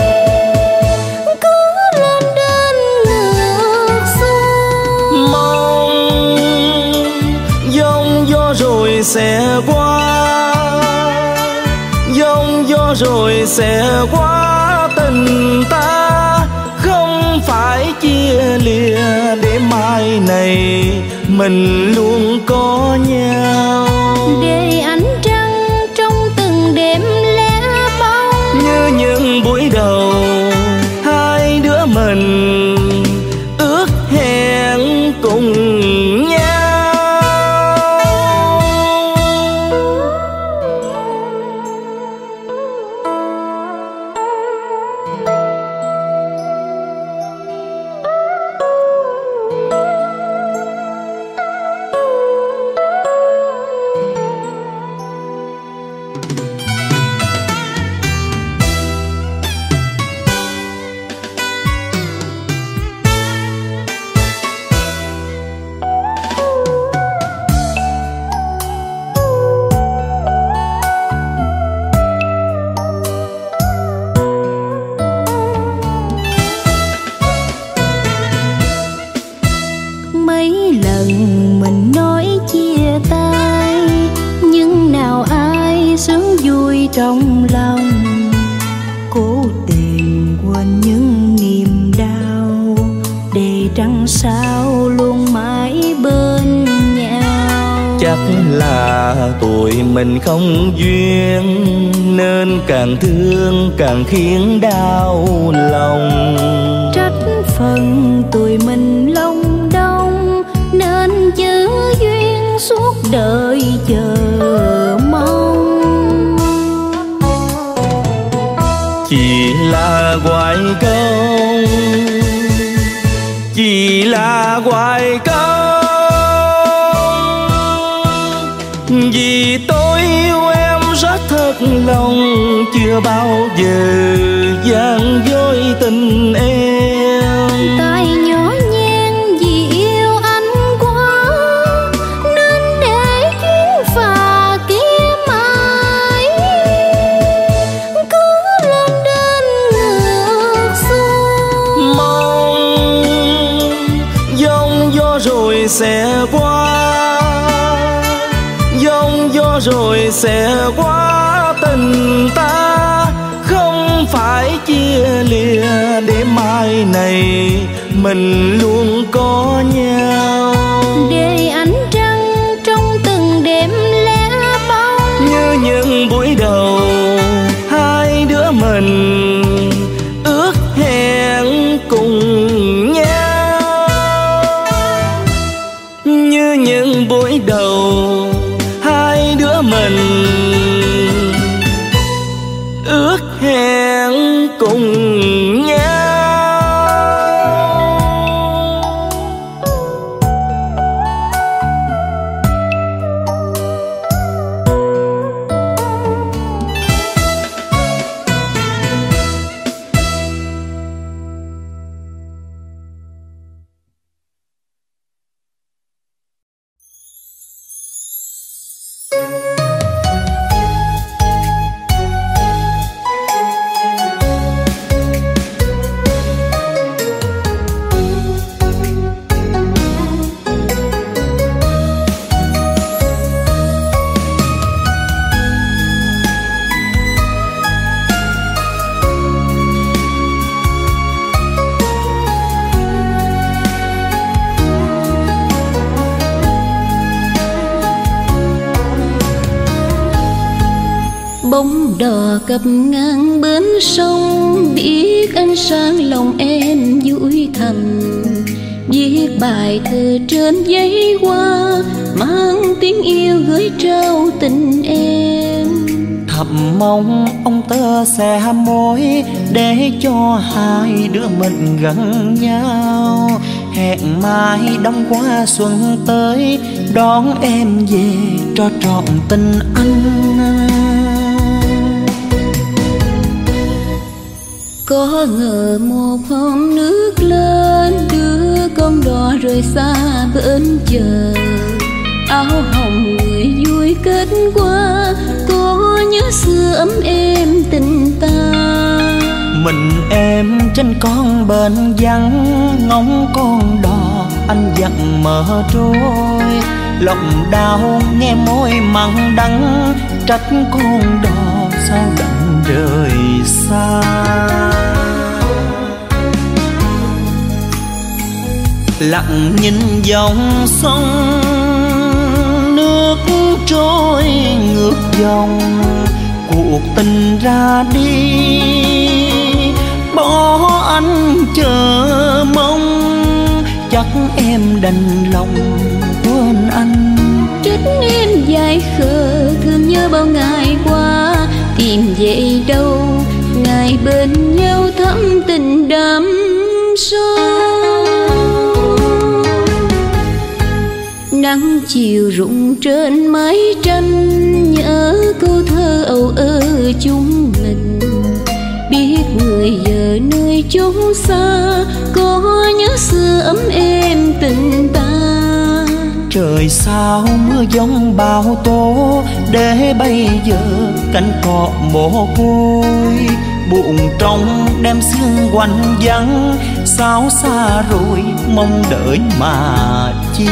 B: cứ lên đến ngược xuôi.
C: Mong giông gió rồi rồi sẽ qua, tình ta không phải chia lìa, để mai này mình luôn có nhau.
B: Để ánh trăng trong từng đêm lẻ bóng,
C: như những buổi đầu hai đứa mình ước hẹn cùng nhau.
B: Trong lòng cố tình quên những niềm đau, để trăng sao luôn mãi bên nhau.
C: Chắc là tụi mình không duyên, nên càng thương càng khiến đau lòng.
B: Trách phần tụi mình long đong, nên giữ duyên suốt đời chờ mong.
C: Chỉ là hoài công, chỉ là hoài công, vì tôi yêu em rất thật lòng, chưa bao giờ gian dối tình em.
B: Tại nhỏ nhen vì yêu anh quá, nên để chuyến phà kia mãi cứ lên đến ngược xuôi.
C: Mong giông gió rồi sẽ qua, giông gió rồi sẽ qua, tình ta không phải chia lìa, để mai này mình luôn có nhau.
B: Để ánh trăng trong từng đêm lẻ bóng,
C: như những buổi đầu hai đứa mình ước hẹn cùng nhau. Như những buổi đầu hai đứa mình ước hẹn cùng nhau.
B: bóng đò cập ngang bến sông, biết anh sang lòng em vui thầm. Viết bài thơ trên giấy hoa, mang tiếng yêu gửi trao tình em.
A: Thầm mong ông tơ sẽ mối, để cho hai đứa mình gần nhau. Hẹn mai đông qua xuân tới, đón em về cho trọn tình anh.
B: Có ngờ một hôm nước lên, đưa con đò rời xa bên chờ. Áo hồng người vui kết qua, có nhớ xưa ấm êm tình ta.
A: Mình em trên con bến vắng, ngóng con đò anh dặn mở trôi. Lòng đau nghe môi mặn đắng, trách con đò sao đặng
C: rời xa.
A: Lặng nhìn dòng sông nước trôi ngược dòng, cuộc tình ra đi bỏ anh chờ mong. Chắc em đành lòng quên anh,
B: trách em dài khờ thương nhớ bao ngày qua. Tìm về đâu ngày bên nhau thắm tình đắm sâu. Nắng chiều rụng trên mái tranh, nhớ câu thơ âu ơ chúng mình. Biết người giờ nơi chốn xa, có nhớ xưa ấm êm tình ta.
A: Trời sao mưa giông bao tố, để bây giờ cánh cỏ mồ côi. Buồn trong đêm sương quạnh vắng, sao xa rồi mong đợi mà chi.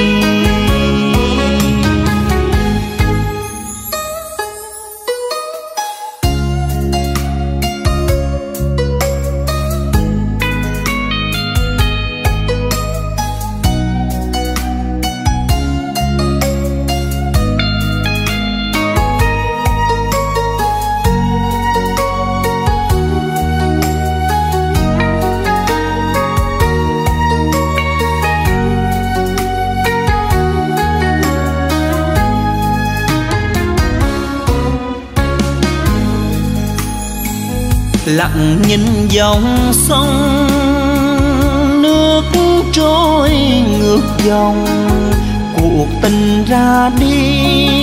A: Lặng nhìn dòng sông nước trôi ngược dòng, cuộc tình ra đi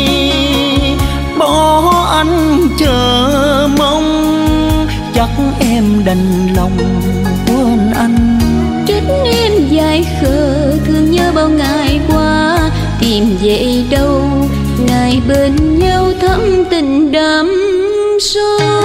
A: bỏ anh chờ mong. Chắc em đành lòng quên anh,
B: trách em dài khờ thương nhớ bao ngày qua. Tìm về đâu ngày bên nhau thắm tình đắm sâu.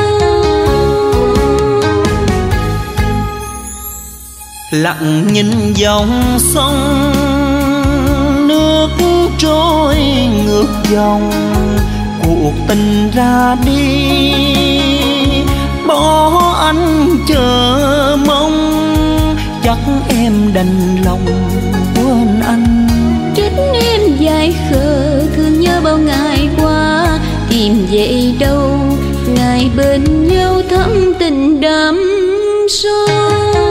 A: Lặng nhìn dòng sông nước trôi ngược dòng, cuộc tình ra đi bỏ anh chờ mong. Chắc em đành lòng quên anh,
B: trách em dài khờ thương nhớ bao ngày qua. Tìm về đâu ngày bên nhau thắm tình đắm sâu.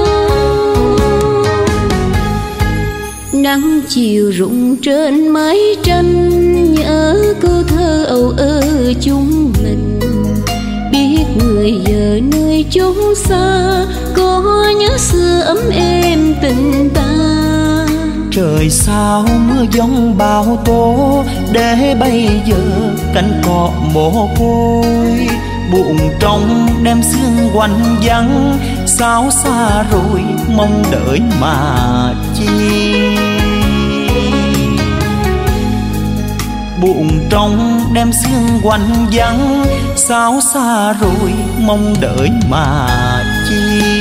B: Nắng chiều rụng trên mái tranh, nhớ câu thơ âu ơ chúng mình. Biết người giờ nơi chốn xa, có nhớ xưa ấm êm tình ta.
A: Trời sao mưa giông bao tố, để bây giờ cánh cỏ mồ côi. Buồn trong đêm sương quạnh vắng, sao xa rồi mong đợi mà chi. Buồn trong đêm sương quạnh vắng, sao xa rồi mong đợi mà chi.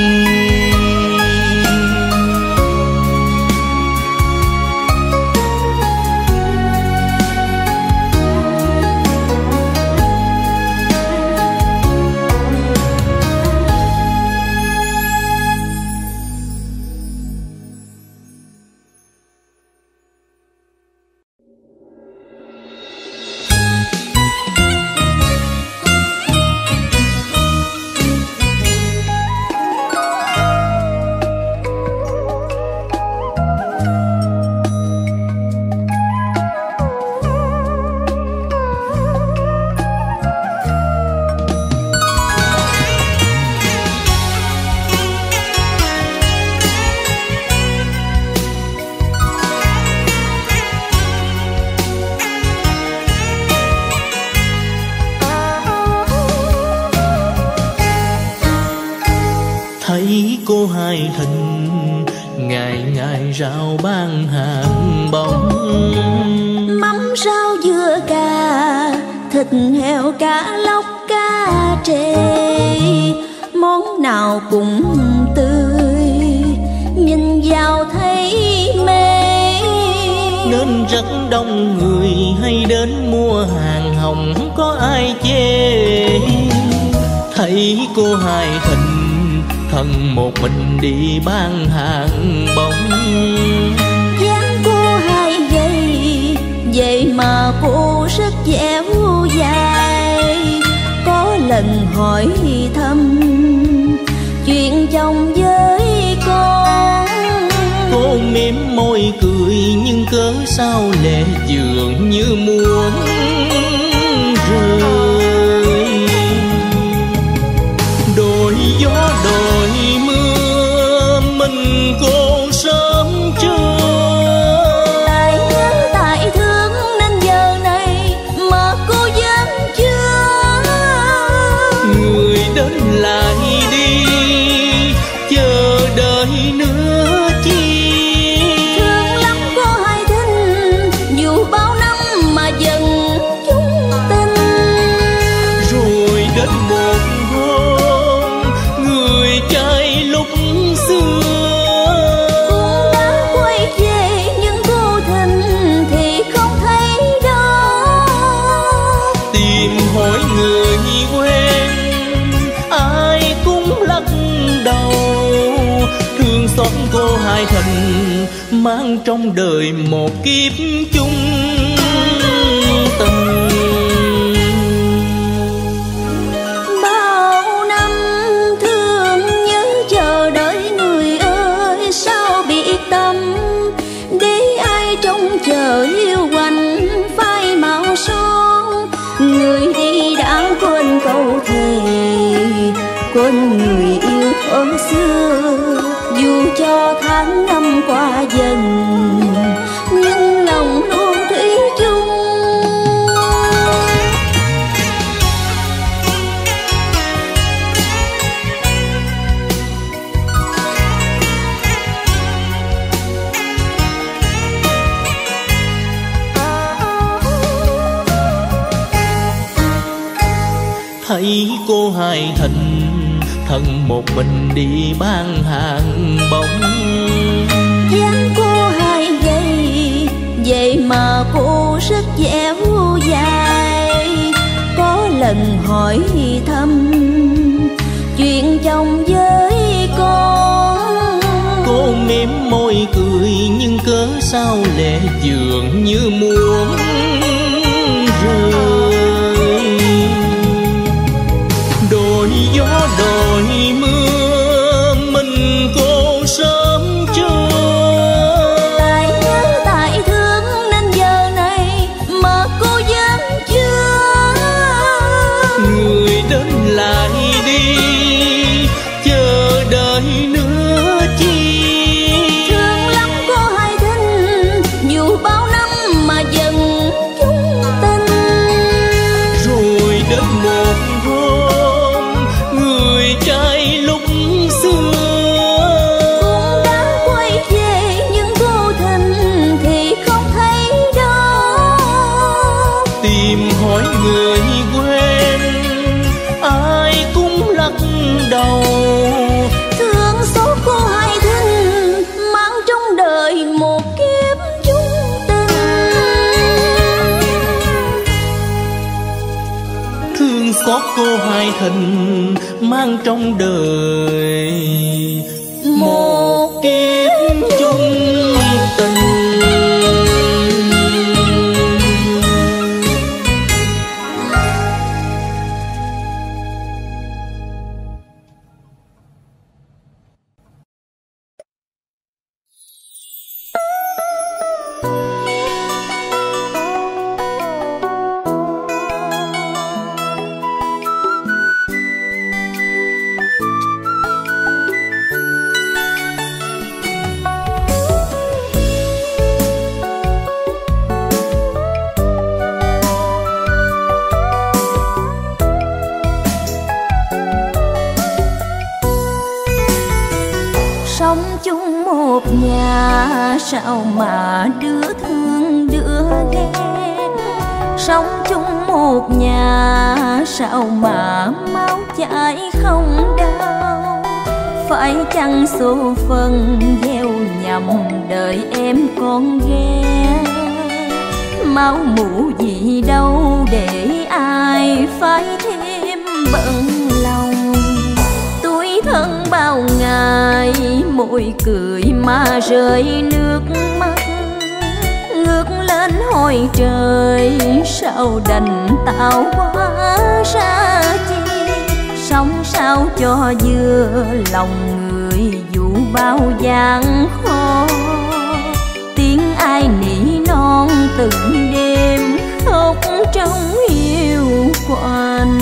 F: Thấy cô hai hình ngày ngày rao ban hàng bóng.
B: Mắm rau dưa cà, thịt heo cá lóc cá trê, món nào cũng tươi, nhìn vào thấy mê.
F: Nên rất đông người hay đến mua hàng, hồng có ai chê. Thấy cô Hai Thịnh thân một mình đi bán hàng bóng.
B: Dáng cô Hai gầy, vậy mà cô rất dẻo dai. Có lần hỏi thăm chuyện chồng với con,
F: cô mím môi cười nhưng cớ sao lệ dường như muốn rơi. Đồi gió đồi mưa mình cô sớm trưa.
B: tại nhớ tại thương nên giờ này mà cô vẫn chưa.
F: Người đến lại đi chờ đợi nữa chi.
B: Thương lắm cô Hai Thịnh, dù bao năm mà dần chung tình.
F: Rồi đến một hôm người trai lúc xưa
B: Cũng đã quay về nhưng cô Thịnh thì không thấy đâu.
F: tìm hỏi người quen ai cũng lắc đầu. Thương xót cô Hai Thịnh mang trong đời một kiếp chung tình.
B: Bao năm thương nhớ chờ đợi người ơi, sao biệt tâm để ai trông chờ yêu quạnh phai màu son. Người đi đã quên câu thề, quên người yêu thuở xưa. Dù cho tháng năm qua dần nhưng lòng luôn thủy chung.
F: Thấy cô Hai Thịnh thân một mình đi bán hàng bóng.
B: Dáng cô Hai gầy, vậy mà cô rất dẻo dai. Có lần hỏi thăm chuyện chồng với con,
F: Cô mím môi cười nhưng cớ sao lệ dường như muốn rơi. Đồi gió đồi mưa mình cô sớm trưa.
B: tại nhớ tại thương nên giờ này mà cô vẫn chưa.
F: Người đến lại đi chờ đợi nữa chi.
B: Thương lắm cô Hai Thịnh, dù bao năm mà dần chung tình.
F: Rồi đến một hôm người trai lúc xưa
B: Cũng đã quay về nhưng cô Thịnh thì không thấy đâu.
F: tìm hỏi người quen ai cũng lắc đầu.
B: Thương xót cô Hai Thịnh mang trong đời một kiếp chung tình.
F: Thương xót cô Hai Thịnh mang trong đời một kiếp chung tình.
B: Sống chung một nhà sao mà đứa thương đứa ghét. Sống chung một nhà sao mà máu chảy không đau. Phải chăng số phận gieo nhầm đời em con ghé. Máu mủ gì đâu để ai phải thêm bận lòng. môi cười mà rơi nước mắt. Ngước lên hỏi trời sao đành tạo hóa ra chi. Sống sao cho vừa lòng người dù bao gian khó. Tiếng ai nỉ non từng đêm khóc trong hiu quạnh.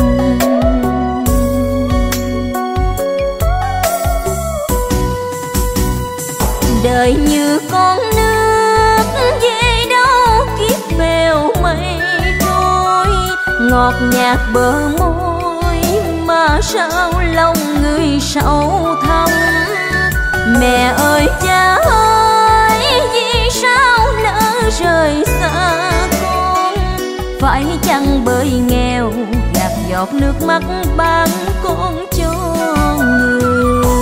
B: Đời như con nước về đâu kiếp bèo mây trôi. Ngọt nhạt bờ môi mà sao lòng người sâu thẳm. Mẹ ơi cha ơi vì sao lỡ rời xa con. Phải chăng bởi nghèo gạt giọt nước mắt ban con cho người.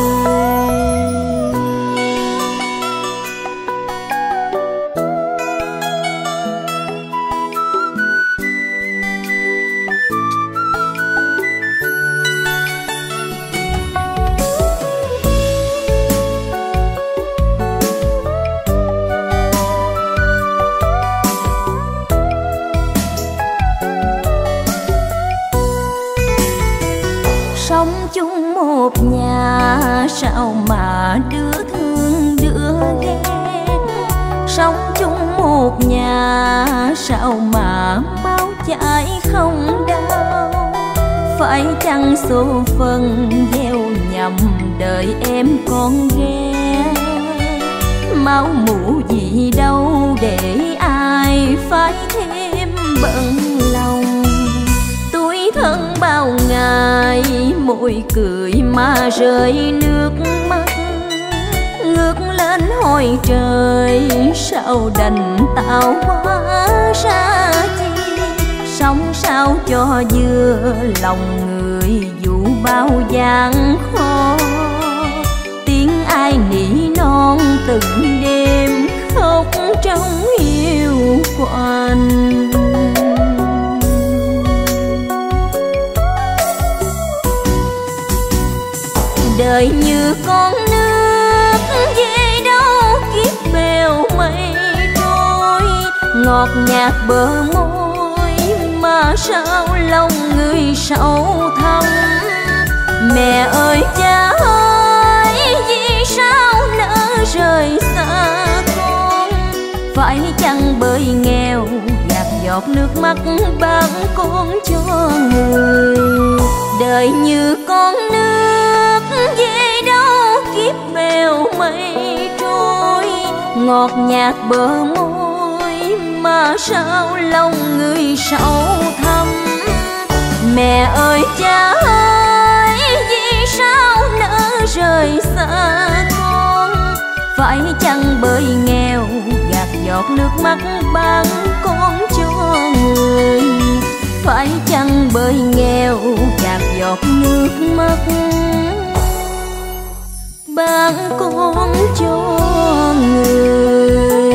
B: Sống chung một nhà sao mà đứa thương đứa ghét. Sống chung một nhà sao mà máu chảy không đau. Phải chăng số phận gieo nhầm đời em con ghé. Máu mủ gì đâu để ai phải thêm bận lòng. Tuổi thân bao ngày môi cười mà rơi nước mắt. Ngước lên hỏi trời sao đành tạo hóa ra chi. Sống sao cho vừa lòng người dù bao gian khó. Tiếng ai nỉ non từng đêm khóc trong hiu quạnh. Đời như con nước về đâu kiếp bèo mây trôi. Ngọt nhạt bờ môi mà sao lòng người sâu thẳm. Mẹ ơi cha ơi vì sao lỡ rời xa con. Phải chăng bởi nghèo gạt giọt nước mắt ban con cho người. Đời như con nước về đâu kiếp bèo mây trôi. Ngọt nhạt bờ môi mà sao lòng người sâu thẳm. Mẹ ơi cha ơi vì sao lỡ rời xa con. Phải chăng bởi nghèo gạt giọt nước mắt ban con cho người. Phải chăng bởi nghèo gạt giọt nước mắt ban con cho người.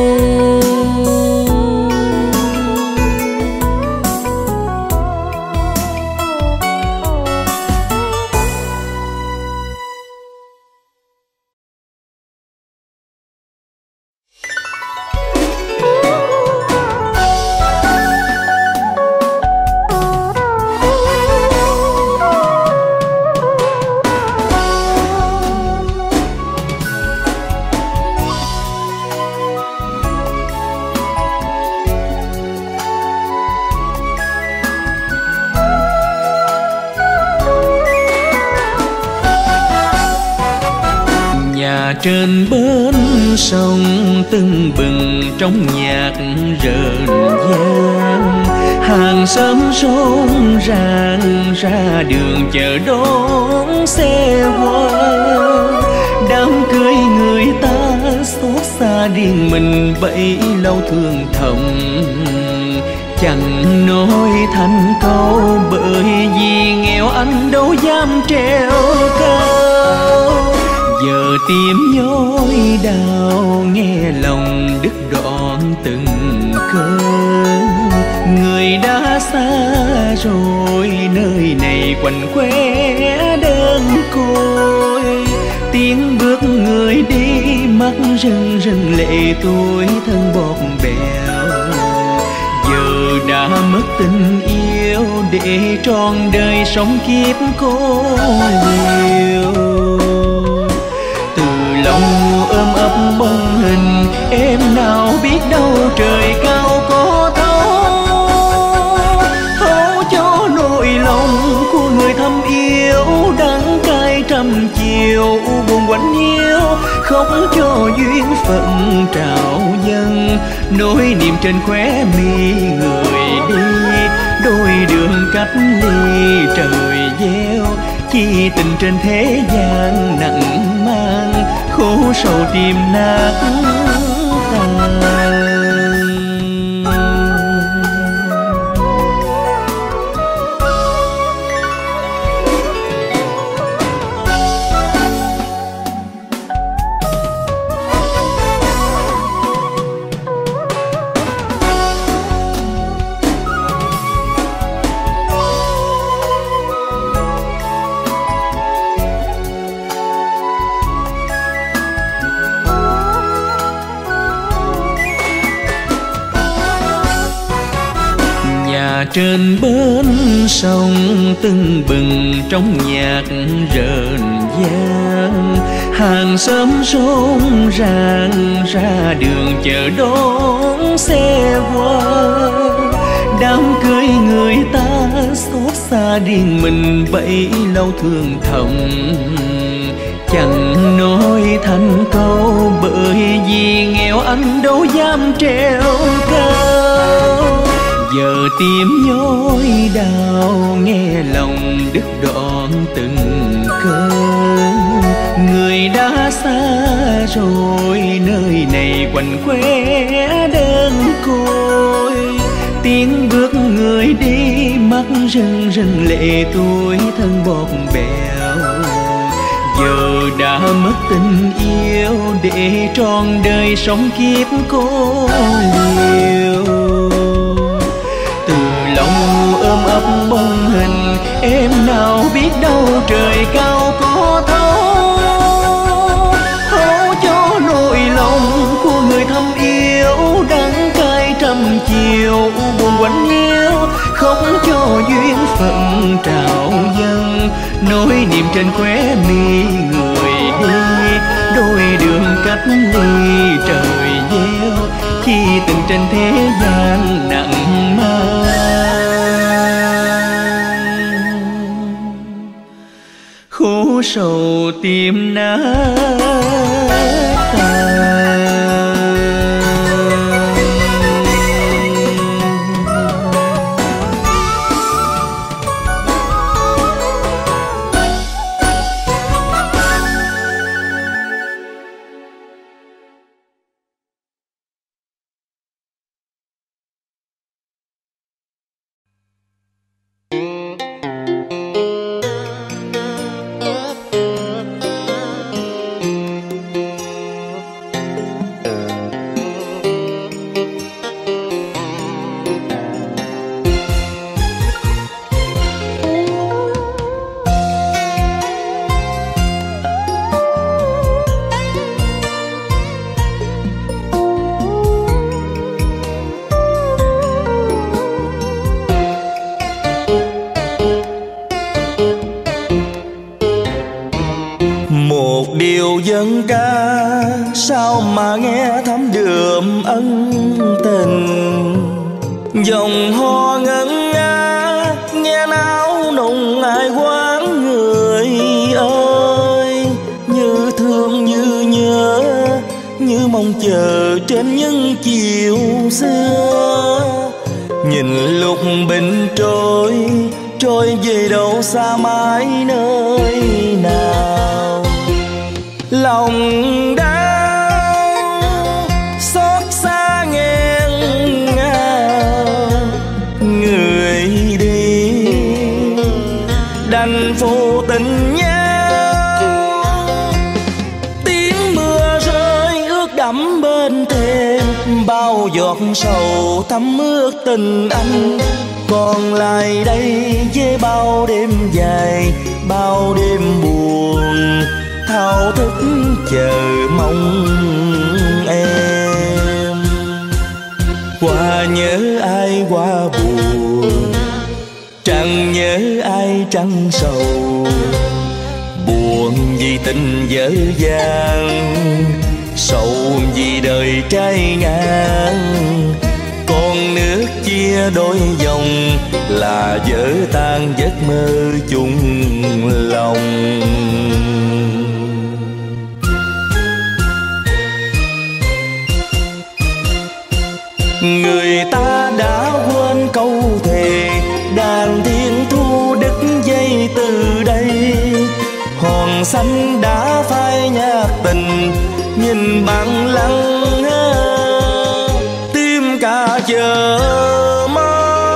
F: Trên bến sông tưng bừng trong nhạc rền vang. Hàng xóm rộn ràng ra đường chờ đón xe hoa. Đám cưới người ta xót xa riêng mình bấy lâu thương thầm. Chẳng nói thành câu bởi vì nghèo anh đâu dám treo cao. Giờ tim nhói đau nghe lòng đứt đoạn từng cơn. Người đã xa rồi nơi này quạnh quẽ đơn côi. Tiếng bước người mắt rưng rưng lệ tuổi thân bọt bèo. Giờ đã mất tình yêu để trọn đời sống kiếp cô liêu. Từ lòng ôm ấp bóng hình em nào biết đâu trời cao có thấu cho nỗi lòng của người thầm yêu. Đắng cay trăm chiều buồn quạnh hiu, khóc cho duyên phận trào dâng. Nỗi niềm trên khóe mi người đi, đôi đường cách ly trời gieo. Chi tình trên thế gian nặng mang, khổ sầu tim nát tan. Trên bến sông tưng bừng trong nhạc rền vang, hàng xóm rộn ràng ra đường chờ đón xe qua. Đám cưới người ta xót xa riêng mình bấy lâu thương thầm, chẳng nói thành câu bởi vì nghèo anh đâu dám treo cao. Giờ tim nhói đau nghe lòng đứt đoạn từng cơn. Người đã xa rồi nơi này quạnh quẻ đơn côi. Tiếng bước người đi mắt rưng rưng lệ tuổi thân bọt bèo. Giờ đã mất tình yêu để trọn đời sống kiếp cô liêu. Ôm ấp bóng hình em nào biết đâu trời cao có thấu cho nỗi lòng của người thầm yêu. Đắng cay trăm chiều buồn quạnh hiu, khóc cho duyên phận trào dâng. Nỗi niềm trên khóe mi người đi, đôi đường cách ly trời gieo. Chi tình trên thế gian nặng mang, khổ sầu tim nát tan.
C: Dân ca sao mà nghe thấm đượm ân tình. Dòng ho ngân nga nghe náo nùng ai quán người ơi. Như thương như nhớ như mong chờ trên những chiều xưa. Nhìn lúc bình trôi trôi về đâu xa mãi nơi nào. Lòng đau xót xa nghẹn ngào, người đi đành phụ tình nhau. Tiếng mưa rơi ướt đẫm bên thềm, bao giọt sầu thấm ướt tình anh. Còn lại đây với bao đêm dài, bao đêm buồn thao thức chờ mong trăng sầu. Buồn vì tình dở dang, sầu vì đời trái ngang. Con nước chia đôi dòng là vỡ tan giấc mơ chung lòng. Người ta đã quên câu thề, đàn thiên thu đứt dây từ đây. Hòn xanh đã phai nhạt tình, nhìn bằng lăng tim cả chờ mong.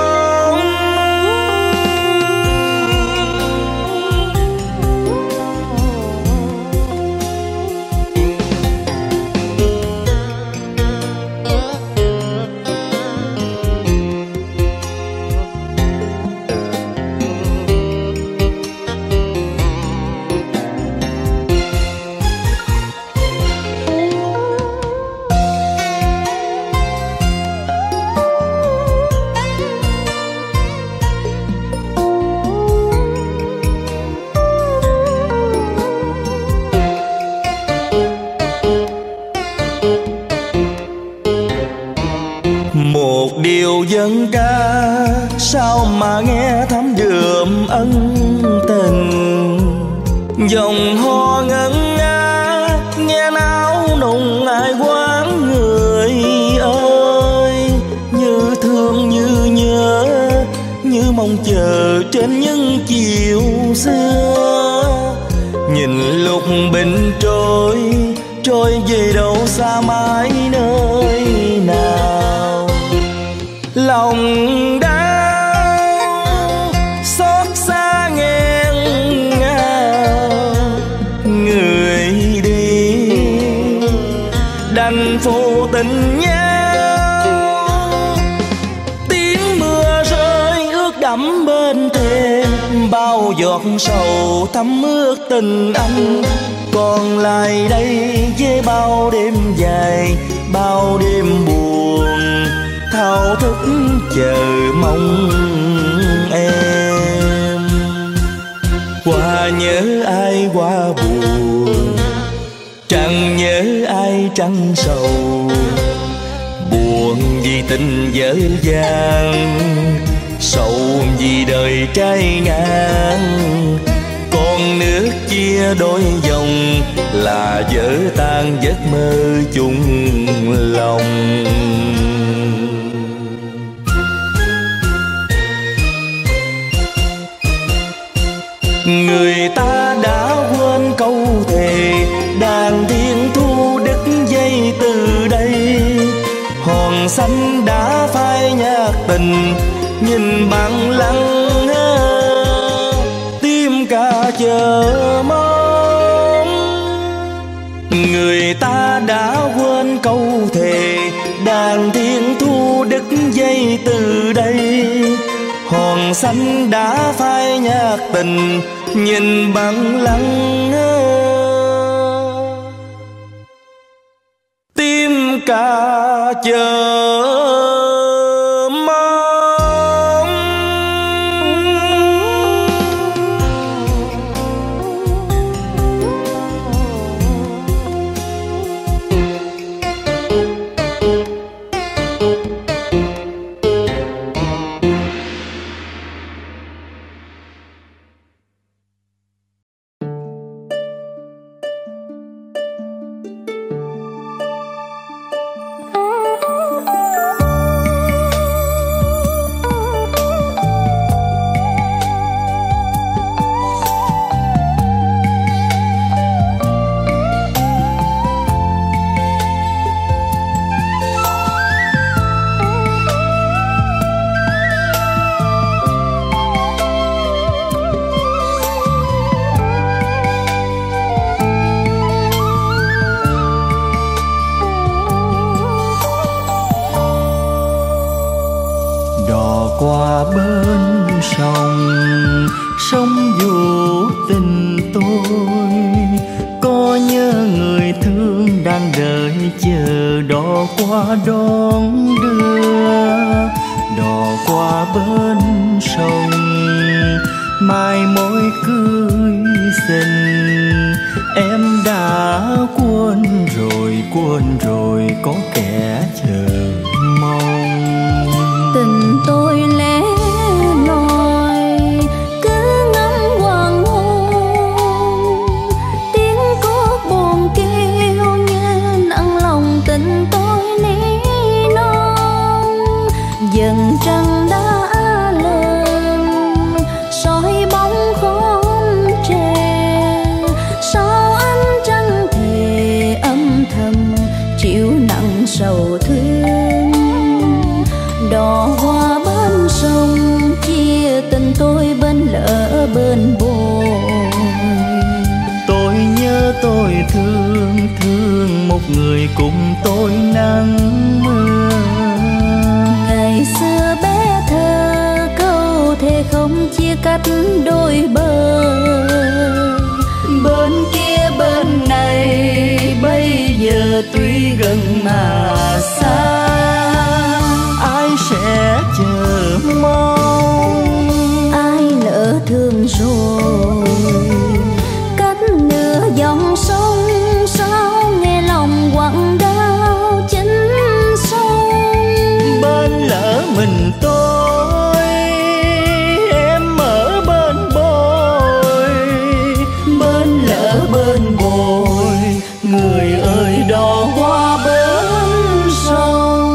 C: Một điều dân ca sao mà nghe thấm đượm ân tình. Dòng ho ngân nga nghe náo nùng ai quán người ơi. Như thương như nhớ, như mong chờ trên những chiều xưa. Nhìn lúc bình trôi, trôi về đâu xa mãi nơi nào. Lòng đau xót xa nghẹn ngào, người đi đành phụ tình nhau. Tiếng mưa rơi ướt đẫm bên thềm, bao giọt sầu thấm ướt tình anh. Còn lại đây với bao đêm dài, bao đêm buồn, thao thức chờ mong em. Qua nhớ ai qua buồn, chẳng nhớ ai trăng sầu. Buồn vì tình dở dang, sầu vì đời trái ngang. Con nước chia đôi dòng là vỡ tan giấc mơ chung lòng. Người ta đã quên câu thề, đàn thiên thu đứt dây từ đây. Hòn xanh đã phai nhạt tình, nhìn bằng lăng tim cả chờ mong. Người ta đã quên câu thề, đàn thiên thu đứt dây từ đây. Hòn xanh đã phai nhạt tình, nhìn bằng lăng tim cả chờ mong.
D: Qua bên sông, sông dù tình tôi. Có nhớ người thương đang đợi chờ đò qua đón đưa. Đò qua bên sông,
C: mai mối cưới xin. Em đã quên rồi có kẻ chờ mong.
B: Tình tôi lẻ loi cứ ngắm hoàng hôn, tiếng cốt buồn kêu như nặng lòng tình tôi ní non. Dần trăng đã lên soi bóng khóm tre, sao ánh trăng thề âm thầm chịu nặng sầu thương. Đò hoa bên sông chia tình tôi bên lỡ bên bồi.
C: Tôi nhớ tôi thương một người cùng tôi nắng mưa.
B: Ngày xưa bé thơ câu thề không chia cách đôi bờ.
C: Bên kia bên này bây giờ tuy gần mà xa, ai sẽ chờ mong.
B: Ai lỡ thương rồi cách nửa dòng sông, sao nghe lòng quặn đau chính sông.
C: Bên lỡ mình tôi em ở bên bồi. Bên lỡ bên bồi người ơi đò qua bên sông.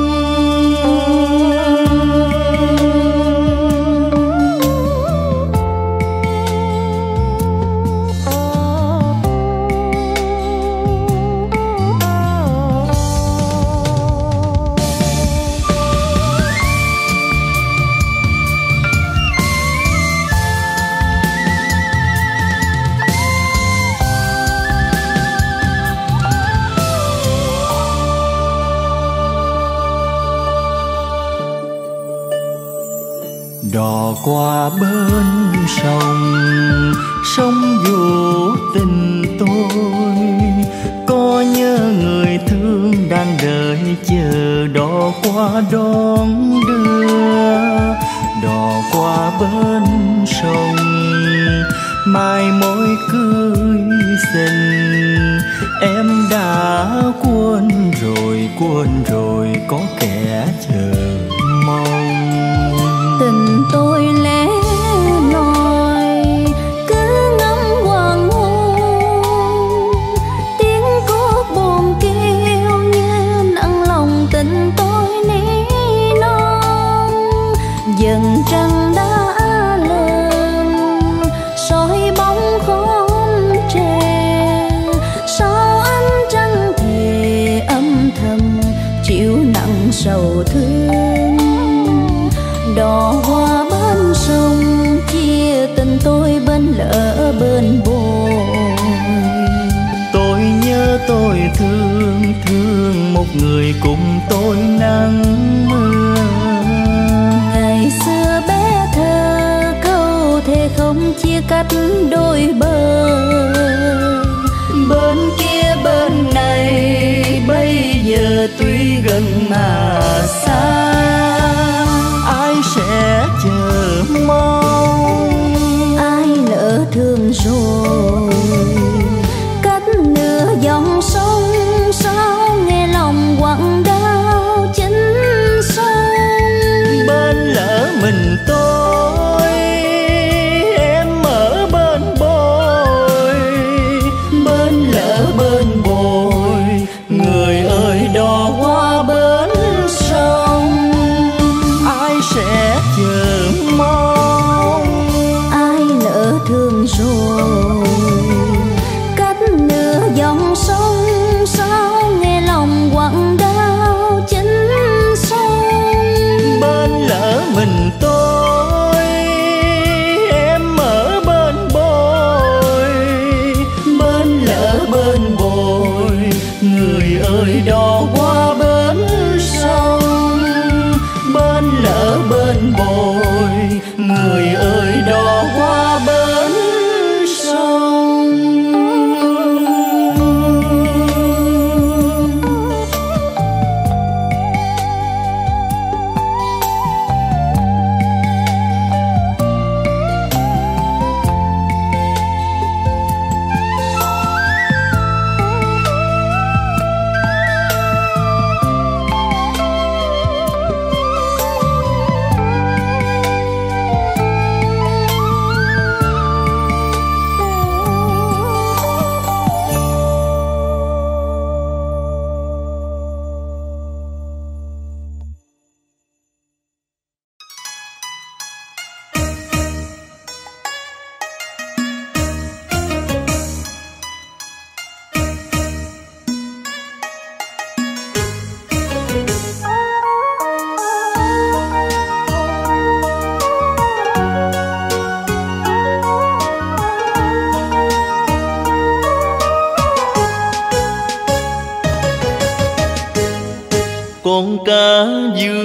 C: Đò qua bên sông, sông dù tình tôi. Có nhớ người thương đang đợi chờ đò qua đón đưa. Đò qua bên sông, mai mối cưới xin. Em đã quên rồi có kẻ chờ mong.
B: Tình tôi lẻ loi cứ ngắm hoàng hôn, tiếng cốt buồn kêu như nặng lòng tình tôi ní non. Dần trăng đã lên soi bóng khóm tre, sao ánh trăng thề âm thầm chịu nặng sầu thương. Đò hoa bên sông chia tình tôi bên lỡ bên bồi.
C: Tôi nhớ tôi thương một người cùng tôi nắng mưa.
B: Ngày xưa bé thơ câu thề không chia cách đôi bờ.
C: Bên kia bên này bây giờ tuy gần mà xa, ai sẽ chờ mong.
B: Ai lỡ thương rồi cách nửa dòng sông, sao nghe lòng quặn đau chính sông.
C: Bên lỡ mình tôi em ở bên bồi. Bên lỡ bên bồi người ơi đò qua bên sông. Ai sẽ chờ mong.
B: Ai lỡ thương rồi cách nửa dòng sông, sao nghe lòng quặn đau chính sông.
C: Bên lỡ mình tôi em ở bên bồi. Bên lỡ bên bồi người ơi đò qua bên sông. Bên lỡ bên bồi người ơi đò qua bên sông.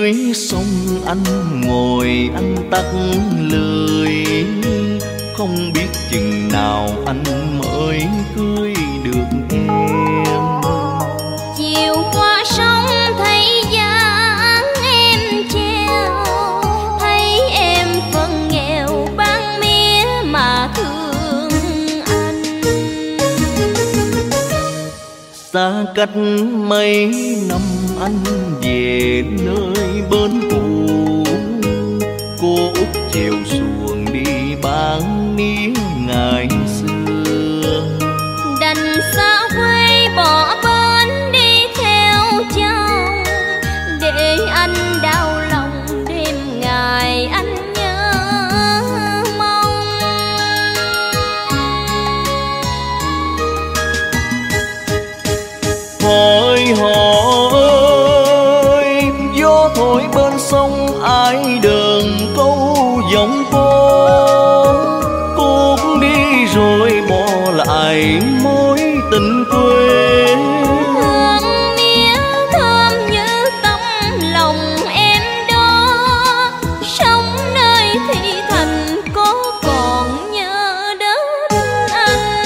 C: dưới sông anh ngồi anh tắt lưới, không biết chừng nào anh mới cưới được em.
B: Chiều qua sông thấy dáng em treo, thấy em phần nghèo bán mía mà thương anh.
C: Xa cách mấy năm anh về nơi bến cũ, cô út chèo xuồng đi bán mía ngày xưa.
B: Đành xa quê bỏ bên đi theo chồng, để anh đau lòng đêm ngày anh nhớ mong.
C: Hỏi họ ơi, gió thổi bên sông ai đờn câu giọng cô cũng đi rồi bỏ lại mối tình quê.
B: Hương mía thơm như tấm lòng em đó, sống nơi thị thành có còn nhớ đến anh.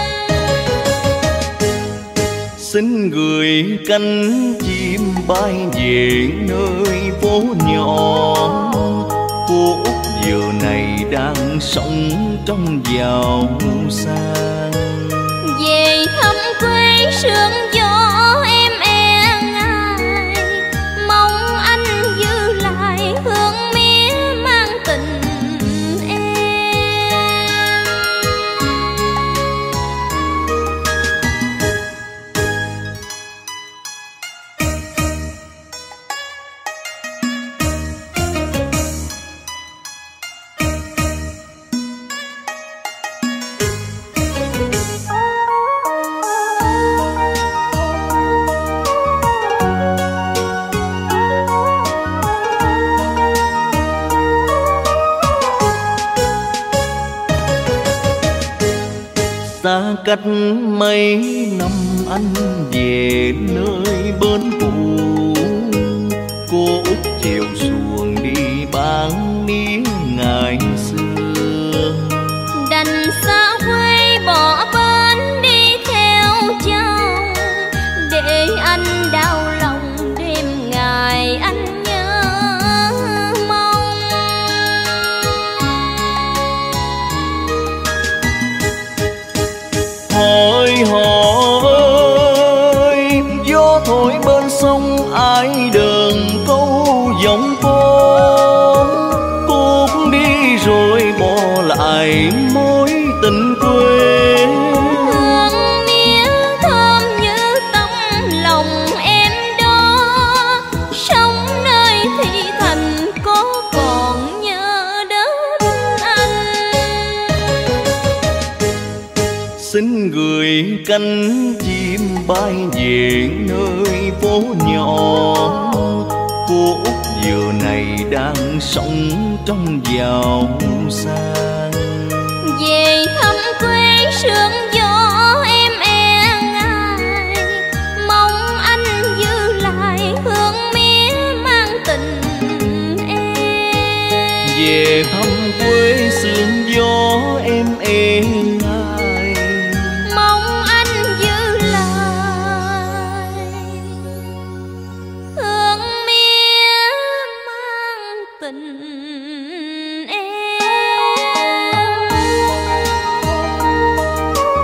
C: Xin gửi cánh chim bay về nơi phố nhỏ, cô út giờ này đang sống trong giàu sang.
B: Về thăm quê sương gió em e ngại, mong anh giữ lại hương mía mang tình em.
C: Xa cách mấy năm anh về nơi bến cũ, cô út chèo xuồng đi bán mía ngày xưa.
B: Đành xa quê bỏ bên đi theo chồng, để anh đau lòng đêm ngày anh nhớ mong.
C: Hỏi họ ơi, gió thổi bên sông ai đờn câu giọng cô cũng đi rồi bỏ lại mối tình quê.
B: Hương mía thơm như tấm lòng em đó, sống nơi thị thành có còn nhớ đến anh.
C: Xin gửi cánh chim bay về nơi phố nhỏ, cô út giờ này đang sống trong giàu sang.
B: Về thăm quê sương gió em e ngại, mong anh giữ lại hương mía mang tình em.
C: Về thăm quê sương gió em e ngại,
B: Mong anh giữ lại hương mía mang tình em.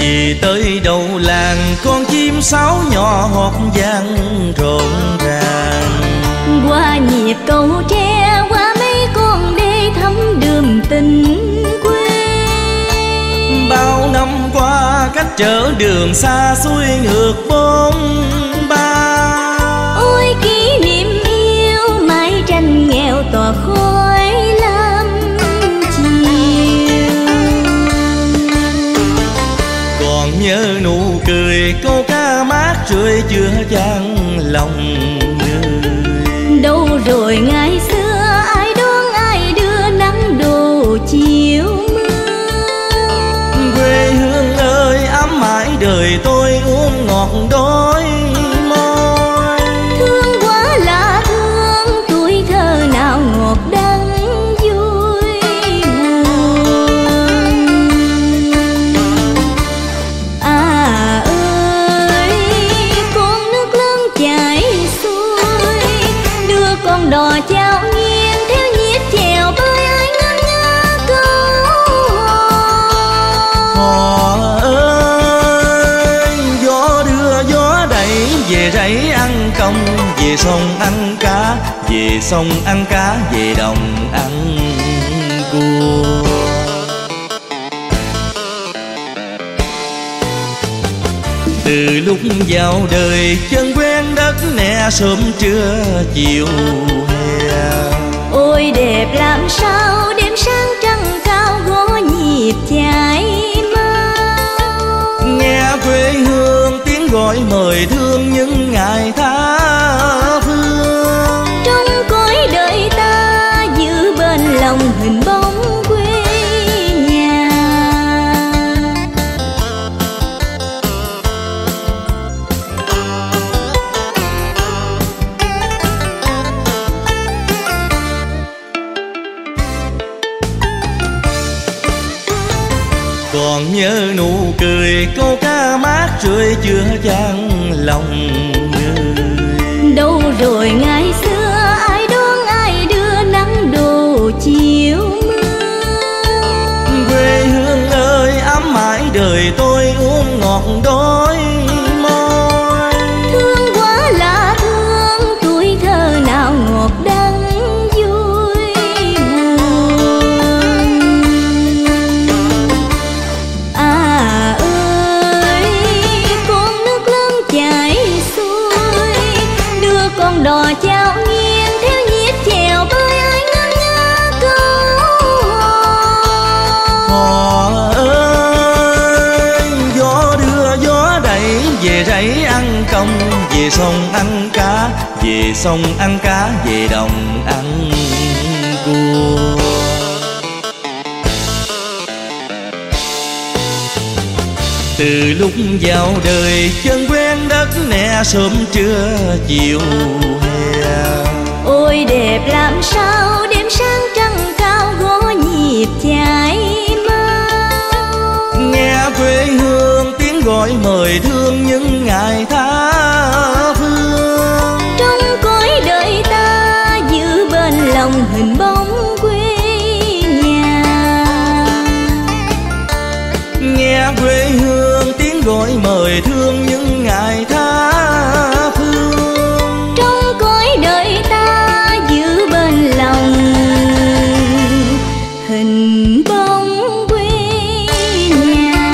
C: Về tới đầu làng con chim sáo nhỏ hót vang rộn ràng.
B: Qua nhịp cầu tre, qua mấy con đê thắm đường tình quê.
C: Bao năm qua cách trở đường xa xuôi ngược bốn ba.
B: Ôi kỷ niệm yêu mái tranh nghèo tỏa khói lam chiều.
C: Còn nhớ nụ cười câu ca mát rượi chưa chan lòng người.
B: Đâu rồi ngày xưa ai đón ai đưa nắng đồ chiều mưa.
C: Quê hương ơi ấm mãi đời tôi uống ngọt đôi môi.
B: Thương quá là thương tuổi thơ nào ngọt đắng vui buồn. À ơi con nước lớn chảy xuôi, đưa con đò chao nghiêng theo nhịp chèo bơi ai ngân nga câu
C: Hò ơi gió đưa gió đẩy về rẫy ăn công, về sông ăn cá, về sông ăn cá, về đồng ăn cua. Từ lúc vào đời chân quen đất nè, sớm trưa chiều hè.
B: ôi đẹp làm sao đêm sáng trăng cao gõ nhịp chảy mau.
C: Nghe quê hương tiếng gọi mời thương những ngày tha phương.
B: Trong cõi đời ta giữ bên lòng hình bóng quê nhà.
C: Còn nhớ nụ cười câu ca mát rượi chưa chan lòng người.
B: Đâu rồi ngày xưa ai đón ai đưa nắng đồ chiều mưa.
C: Quê hương ơi ấm mãi đời tôi uống ngọt đôi môi.
B: Thương quá là thương tuổi thơ nào ngọt đắng vui buồn. À ơi con nước lớn chảy xuôi, đưa con đò chao nghiêng theo nhịp chèo bơi ai ngân nga câu
C: Hò ơi gió đưa gió đẩy về rẫy ăn công, về sông ăn cá, về sông ăn cá, về đồng ăn cua. Từ lúc vào đời chân quen đất nè, sớm trưa chiều hè.
B: ôi đẹp làm sao đêm sáng trăng cao gõ nhịp chảy mau.
C: Nghe quê hương tiếng gọi mời thương những ngày tha phương.
B: Trong cõi đời ta giữ bên lòng hình bóng quê nhà.
C: Nghe quê hương tiếng gọi mời thương những ngày tha phương.
B: Trong cõi đời ta giữ bên lòng hình bóng quê nhà.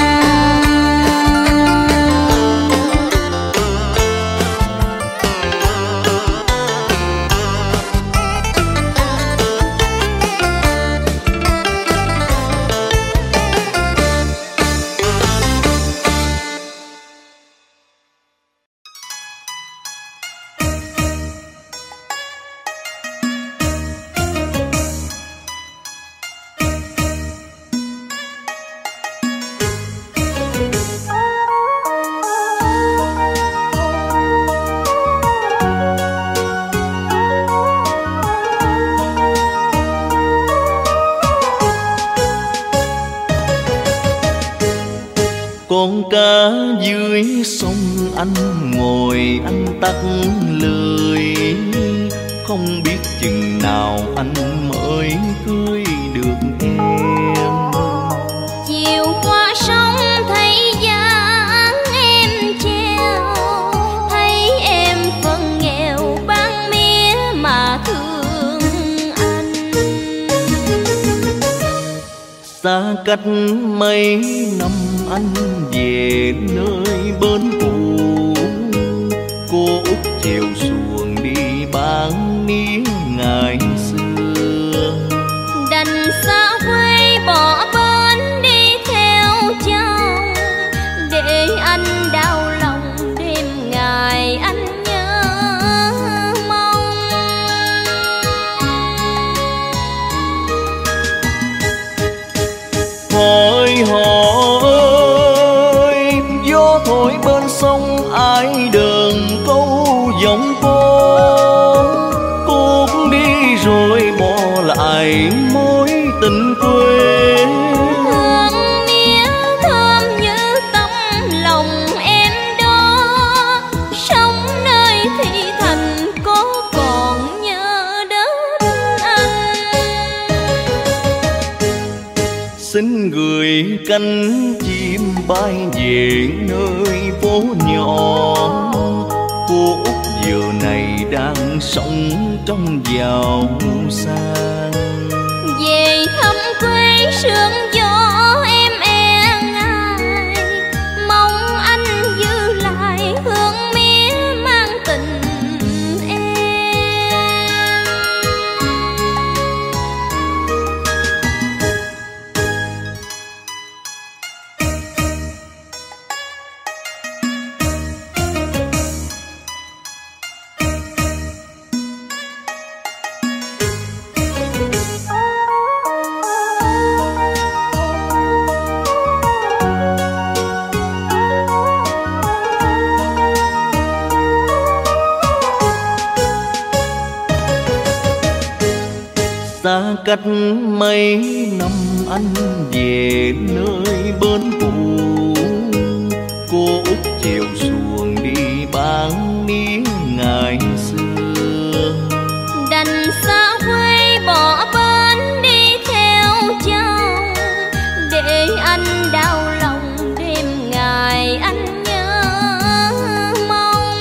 F: Con cá dưới sông anh ngồi anh tắt lưới, không biết chừng nào anh mới cưới được em.
B: Chiều qua sông thấy giá
C: Xa cách mấy năm anh về nơi bên cũ, cô út chiều xuồng đi bán mía ngày xưa.
B: Đành xa quê bỏ bên đi theo chồng, để anh đau lòng đêm ngày anh nhớ mong.
C: Hỏi họ ơi, gió thổi bên sông ai đờn câu giọng cô cũng đi rồi bỏ lại mối tình quê.
B: Hương mía thơm như tấm lòng em đó, sống nơi thị thành có còn nhớ đến anh.
C: Xin gửi cánh chim bay về nơi phố nhỏ, cô út giờ này đang sống trong giàu sang.
B: Về thăm quê sương gió em e ngại, mong anh giữ lại hương mía mang tình em.
C: Xa cách mấy năm anh về nơi bên cũ, cô út chèo xuồng đi bán mía ngày xưa.
B: Đành xa quê bỏ bên đi theo chồng, để anh đau lòng đêm ngày anh nhớ mong.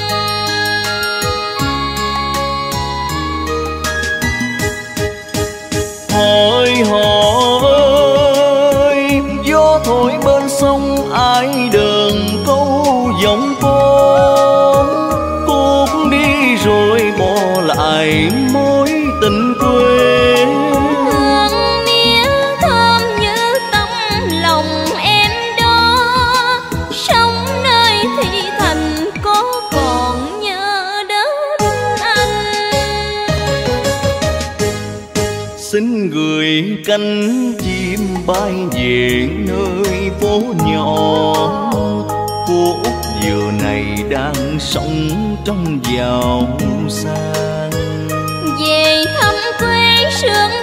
C: Hỏi họ ơi, gió thổi bên sông ai đờn câu giọng cô cũng đi rồi bỏ lại mối tình quê.
B: Hương mía thơm như tấm lòng em đó, sống nơi thị thành có còn nhớ đến anh.
C: Xin gửi cánh chim bay về nơi phố nhỏ, cô út giờ này đang sống trong giàu sang.
B: Về thăm quê sương